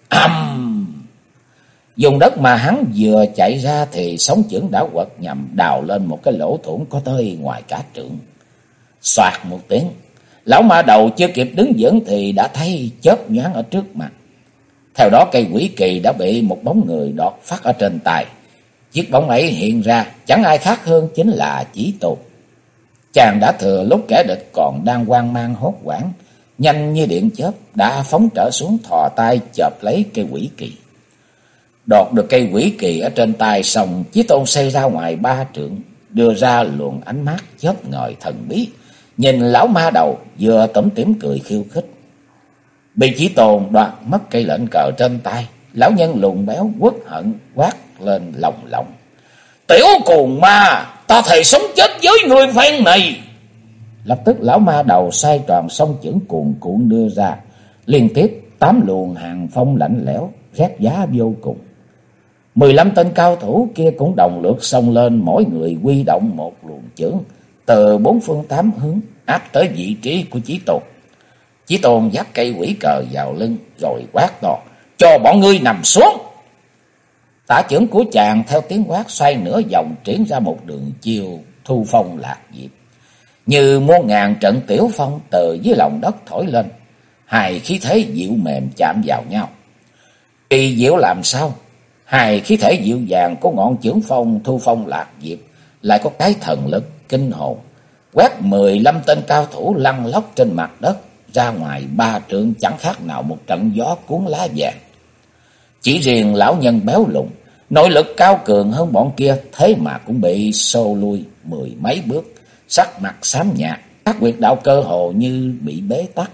Dùng đất mà hắn vừa chạy ra thì sóng chưởng đã quật nhằm đào lên một cái lỗ thủng có tới ngoài cả trượng. Xoạt một tiếng, lão ma đầu chưa kịp đứng vững thì đã thấy chớp nhoáng ở trước mặt. Theo đó cây quỷ kỳ đã bị một bóng người đọt phát ở trên tay. Chiếc bóng ấy hiện ra chẳng ai khác hơn chính là Chí Tôn. Chàng đã thừa lúc kẻ địch còn đang hoang mang hốt hoảng, nhanh như điện chớp đã phóng trở xuống, thò tay chộp lấy cây quỷ kỳ. Đọt được cây quỷ kỳ ở trên tay xong, Chí Tôn xây ra ngoài 3 trượng, đưa ra luồng ánh mắt chớp ngời thần bí, nhìn lão ma đầu vừa tủm tỉm cười khiêu khích. Bị Chí Tôn đoạt mất cây lệnh cờ trên tay, lão nhân lùn béo uất hận quát lên lồng lộng: Tiểu cuồng ma, ta thề sống chết với người phen này. Lập tức lão ma đầu xoay tròn song chưởng cuồn cuộn đưa ra, liên tiếp 8 luồng hàng phong lạnh lẽo rét giá vô cùng. 15 tên cao thủ kia cũng đồng lượt xông lên, mỗi người huy động một luồng chưởng từ 4 phương 8 hướng áp tới vị trí của Chí Tôn. Chí Tôn vác cây quỷ cờ vào lưng rồi quát to: Cho bọn ngươi nằm xuống. Tả chưởng của chàng theo tiếng quát xoay nửa vòng, triển ra một đường chiều thu phong lạc diệp, như muôn ngàn trận tiểu phong từ dưới lòng đất thổi lên, hai khí thế dịu mềm chạm vào nhau. Kỳ diệu làm sao? Hai khí thể dịu dàng của ngọn chưởng phong Thu Phong Lạc Diệp lại có cái thần lực kinh hồn, quét 15 tên cao thủ lăn lóc trên mặt đất ra ngoài 3 trượng, chẳng khác nào một trận gió cuốn lá vàng. Chỉ riêng lão nhân béo lùn, nội lực cao cường hơn bọn kia, thế mà cũng bị xô lui 10 mấy bước, sắc mặt xám nhạt, các huyệt đạo cơ hồ như bị bế tắc.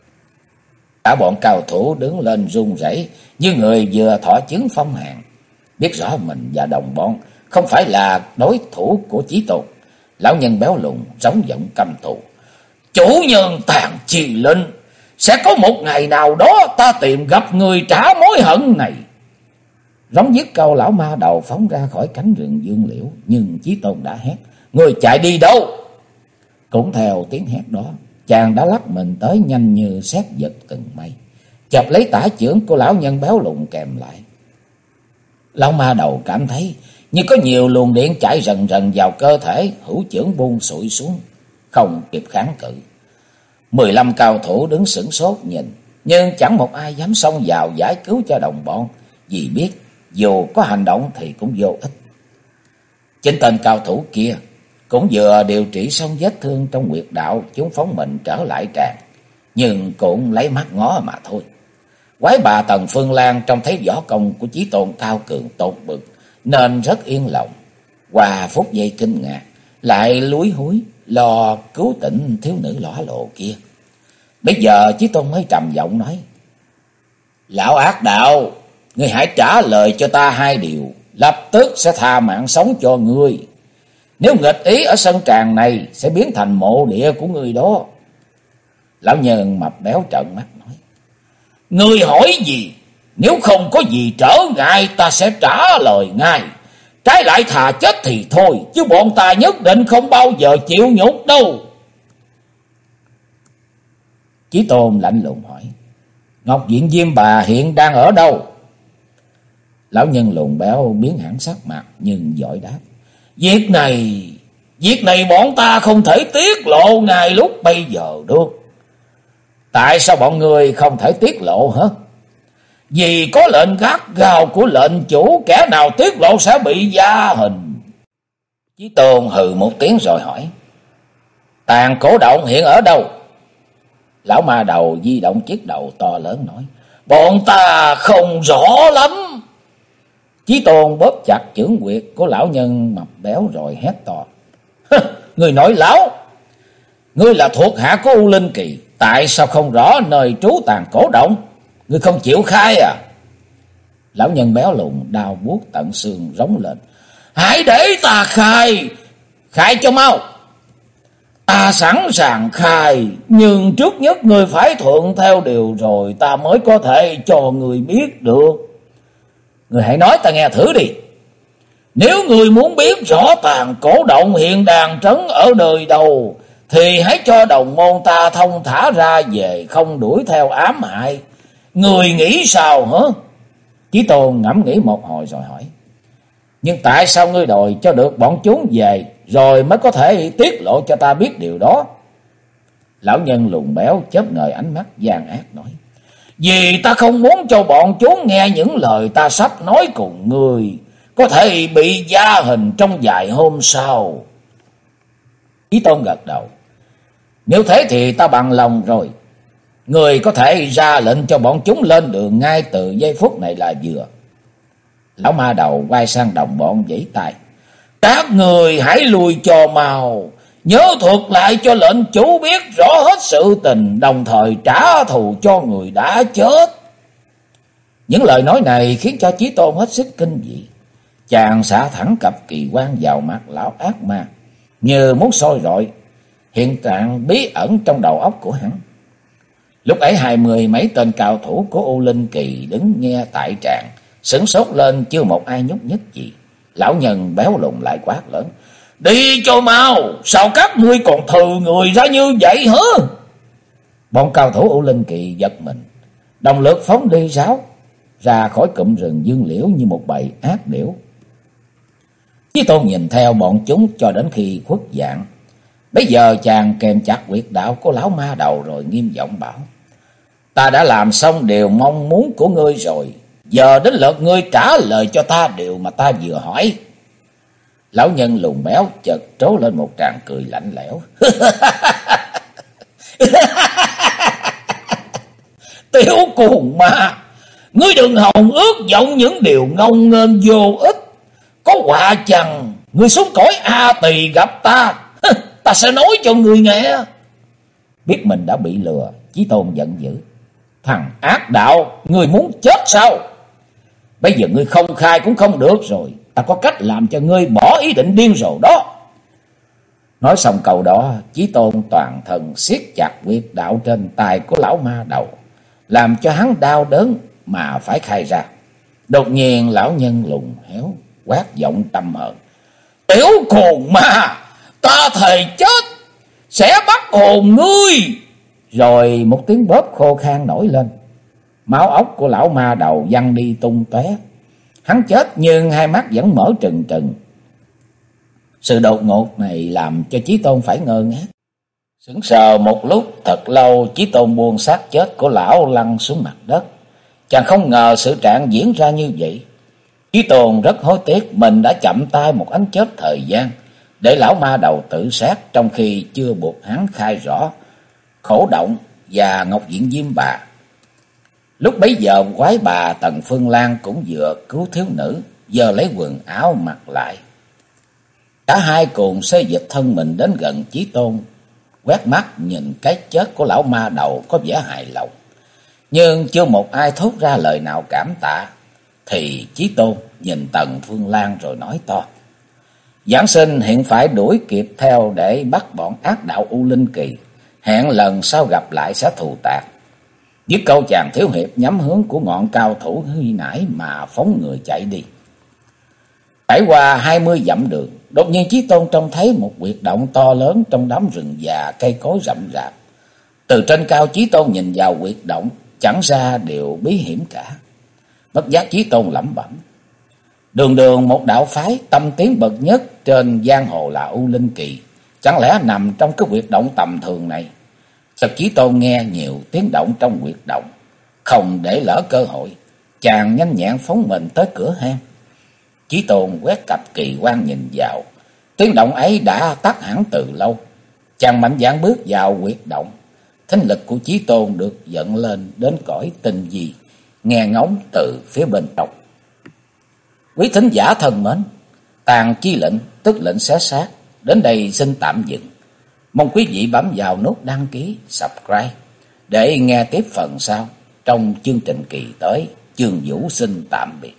Cả bọn cao thủ đứng lên run rẩy như người vừa thọ chứng phong hàn, biết rõ mình và đồng bọn không phải là đối thủ của Chí Tôn. Lão nhân béo lùn rống giọng căm thù: "Chủ nhân Tàn Chi Linh, sẽ có một ngày nào đó ta tìm gặp người trả mối hận này." Rống dứt câu, lão ma đầu phóng ra khỏi cánh rừng dương liễu, nhưng Chí Tôn đã hét: "Người chạy đi đâu?" Cũng theo tiếng hét đó, chàng đã lắc mình tới nhanh như sét giật từng mây, chộp lấy tả chưởng của lão nhân béo lùn kèm lại. Lão ma đầu cảm thấy như có nhiều luồng điện chạy rần rần vào cơ thể, hữu chưởng buông sụi xuống, không kịp kháng cự. 15 cao thủ đứng sửng sốt nhìn, nhưng chẳng một ai dám xông vào giải cứu cho đồng bọn, vì biết dù có hành động thì cũng vô ích. Chính tên cao thủ kia cũng vừa điều trị xong vết thương trong huyệt đạo, chúng phóng mình trở lại tràng, nhưng cũng lấy mắt ngó mà thôi. Quái bà Tần Phương Lan trông thấy võ công của Chí Tôn cao cường tột bực nên rất yên lòng. Qua phút giây kinh ngạc, lại lúi húi lo cứu tỉnh thiếu nữ lõa lộ kia. Bây giờ Chí Tôn mới trầm giọng nói: "Lão ác đạo, ngươi hãy trả lời cho ta 2 điều, lập tức sẽ tha mạng sống cho ngươi. Nếu nghịch ý ở sân tràng này sẽ biến thành mộ địa của ngươi đó." Lão nhân mập béo trợn mắt nói: "Ngươi hỏi gì? Nếu không có gì trở ngại ta sẽ trả lời ngay. Trái lại thà chết thì thôi, chứ bọn ta nhất định không bao giờ chịu nhục đâu." Chí Tôn lạnh lùng hỏi: "Ngọc Diện Diêm bà hiện đang ở đâu?" Lão nhân lùn béo biến hẳn sắc mặt nhưng vội đáp: Việc này bọn ta không thể tiết lộ ngay lúc bây giờ được." "Tại sao bọn người không thể tiết lộ hả?" "Vì có lệnh gắt gao của lệnh chủ, kẻ nào tiết lộ sẽ bị gia hình." Chí Tôn hừ một tiếng rồi hỏi: "Tàn Cổ Động hiện ở đâu?" Lão ma đầu di động chiếc đầu to lớn nói: "Bọn ta không rõ lắm." Chí Tôn bóp chặt chưởng quyệt của lão nhân mập béo rồi hét to: "Người nói láo! Ngươi là thuộc hạ của U Linh Kỳ, tại sao không rõ nơi trú Tàn Cổ Động? Ngươi không chịu khai à?" Lão nhân béo lùn đau buốt tận xương rống lên: "Hãy để ta khai! Khai cho mau!" "Ta sẵn sàng khai, nhưng trước nhất ngươi phải thuận theo điều rồi ta mới có thể cho ngươi biết được." "Ngươi hãy nói ta nghe thử đi." "Nếu ngươi muốn biết rõ Tàn Cổ Động hiện đang trấn ở đời đầu, thì hãy cho đồng môn ta thông thả ra về, không đuổi theo ám hại. Ngươi nghĩ sao hả?" Chí Tôn ngẫm nghĩ một hồi rồi hỏi: "Nhưng tại sao ngươi đòi cho được bọn chúng về rồi mới có thể tiết lộ cho ta biết điều đó?" Lão nhân lùn béo chớp ngời ánh mắt gian ác nói: "Vì ta không muốn cho bọn chúng nghe những lời ta sắp nói cùng ngươi, có thể bị gia hình trong vài hôm sau." Chí Tôn gật đầu: "Nếu thế thì ta bằng lòng rồi. Người có thể ra lệnh cho bọn chúng lên đường ngay từ giây phút này là vừa." Lão ma đầu quay sang đồng bọn vẫy tay: "Các người hãy lui cho mau, nhớ thuật lại cho lệnh chủ biết rõ hết sự tình, đồng thời trả thù cho người đã chết." Những lời nói này khiến cho Chí Tôn hết sức kinh dị. Chàng xả thẳng cặp kỳ quan vào mặt lão ác ma, như muốn soi rọi hiện trạng bí ẩn trong đầu óc của hắn. Lúc ấy 20 mấy tên cao thủ của U Linh Kỳ đứng nghe tại tràng, sửng sốt lên, chưa một ai nhúc nhích gì. Lão nhân béo lùn lại quát lớn: "Đi cho mau, sao các ngươi còn thừ người ra như vậy hả?" Bọn cao thủ U Linh Kỳ giật mình, đồng loạt phóng đi ráo ra khỏi cụm rừng dương liễu như một bầy ác điểu. Chí Tôn nhìn theo bọn chúng cho đến khi khuất dạng. Bây giờ chàng kèm chặt huyệt đạo của lão ma đầu rồi nghiêm giọng bảo: "Ta đã làm xong điều mong muốn của ngươi rồi. Giờ đến lượt ngươi trả lời cho ta điều mà ta vừa hỏi. Lão nhân lùn béo chợt trố lên một tràng cười lạnh lẽo. Tiểu cuồng ma, ngươi đừng hòng ước vọng những điều ngông nghênh vô ích. Có họa chăng ngươi xuống cõi A Tỳ gặp ta, ta sẽ nói cho ngươi nghe. Biết mình đã bị lừa, Chí Tôn giận dữ. Thằng ác đạo, ngươi muốn chết sao? Bây giờ ngươi không khai cũng không được rồi, ta có cách làm cho ngươi bỏ ý định điên rồ đó. Nói xong câu đó, Chí Tôn toàn thân siết chặt huyệt đạo trên tay của lão ma đầu, làm cho hắn đau đớn mà phải khai ra. Đột nhiên lão nhân lùn héo quát giọng trầm hờn. Tiểu cuồng ma, ta thề chết sẽ bắt hồn ngươi. Rồi một tiếng bóp khô khan nổi lên. Máu óc của lão ma đầu văng đi tung tóe. Hắn chết nhưng hai mắt vẫn mở trừng trừng. Sự đột ngột này làm cho Chí Tôn phải ngơ ngác. Sững sờ một lúc thật lâu, Chí Tôn buông xác chết của lão lăn xuống mặt đất. Chàng không ngờ sự trạng diễn ra như vậy. Chí Tôn rất hối tiếc mình đã chậm tay một ánh chớp thời gian để lão ma đầu tự sát, trong khi chưa buộc hắn khai rõ khổ động và Ngọc Diện Diêm Bà. Lúc bấy giờ quái bà Tần Phương Lan cũng vừa cứu thiếu nữ, giờ lấy quần áo mặc lại. Cả hai cùng xê dịch thân mình đến gần Chí Tôn, quét mắt nhìn cái chết của lão ma đầu có vẻ hài lòng. Nhưng chưa một ai thốt ra lời nào cảm tạ. Thì Chí Tôn nhìn Tần Phương Lan rồi nói to. Giảng sinh hiện phải đuổi kịp theo để bắt bọn ác đạo U Linh Kỳ. Hẹn lần sau gặp lại sẽ thù tạc. Dứt câu chàng thiếu hiệp nhắm hướng của ngọn cao thủ huy nãy mà phóng người chạy đi. Trải qua 20 dặm đường, đột nhiên Chí Tôn trông thấy một huyệt động to lớn trong đám rừng già cây cối rậm rạp. Từ trên cao Chí Tôn nhìn vào huyệt động, chẳng ra điều bí hiểm cả. Bất giác Chí Tôn lẩm bẩm. Đường đường một đạo phái tâm tiếng bậc nhất trên giang hồ là U Linh Kỳ, chẳng lẽ nằm trong cái huyệt động tầm thường này? Sực Chí Tôn nghe nhiều tiếng động trong huyệt động, không để lỡ cơ hội, chàng nhanh nhẹn phóng mình tới cửa hang. Chí Tôn quét cặp kỳ quan nhìn vào, tiếng động ấy đã tắt hẳn từ lâu. Chàng mạnh dạn bước vào huyệt động, thính lực của Chí Tôn được dẫn lên đến cõi tinh vi, nghe ngóng từ phía bên trong. Quý thính giả thân mến, tàn chi lệnh tức lệnh xé xác đến đây xin tạm dừng. Mong quý vị bấm vào nút đăng ký, subscribe để nghe tiếp phần sau trong chương trình kỳ tới. Chương Vũ xin tạm biệt.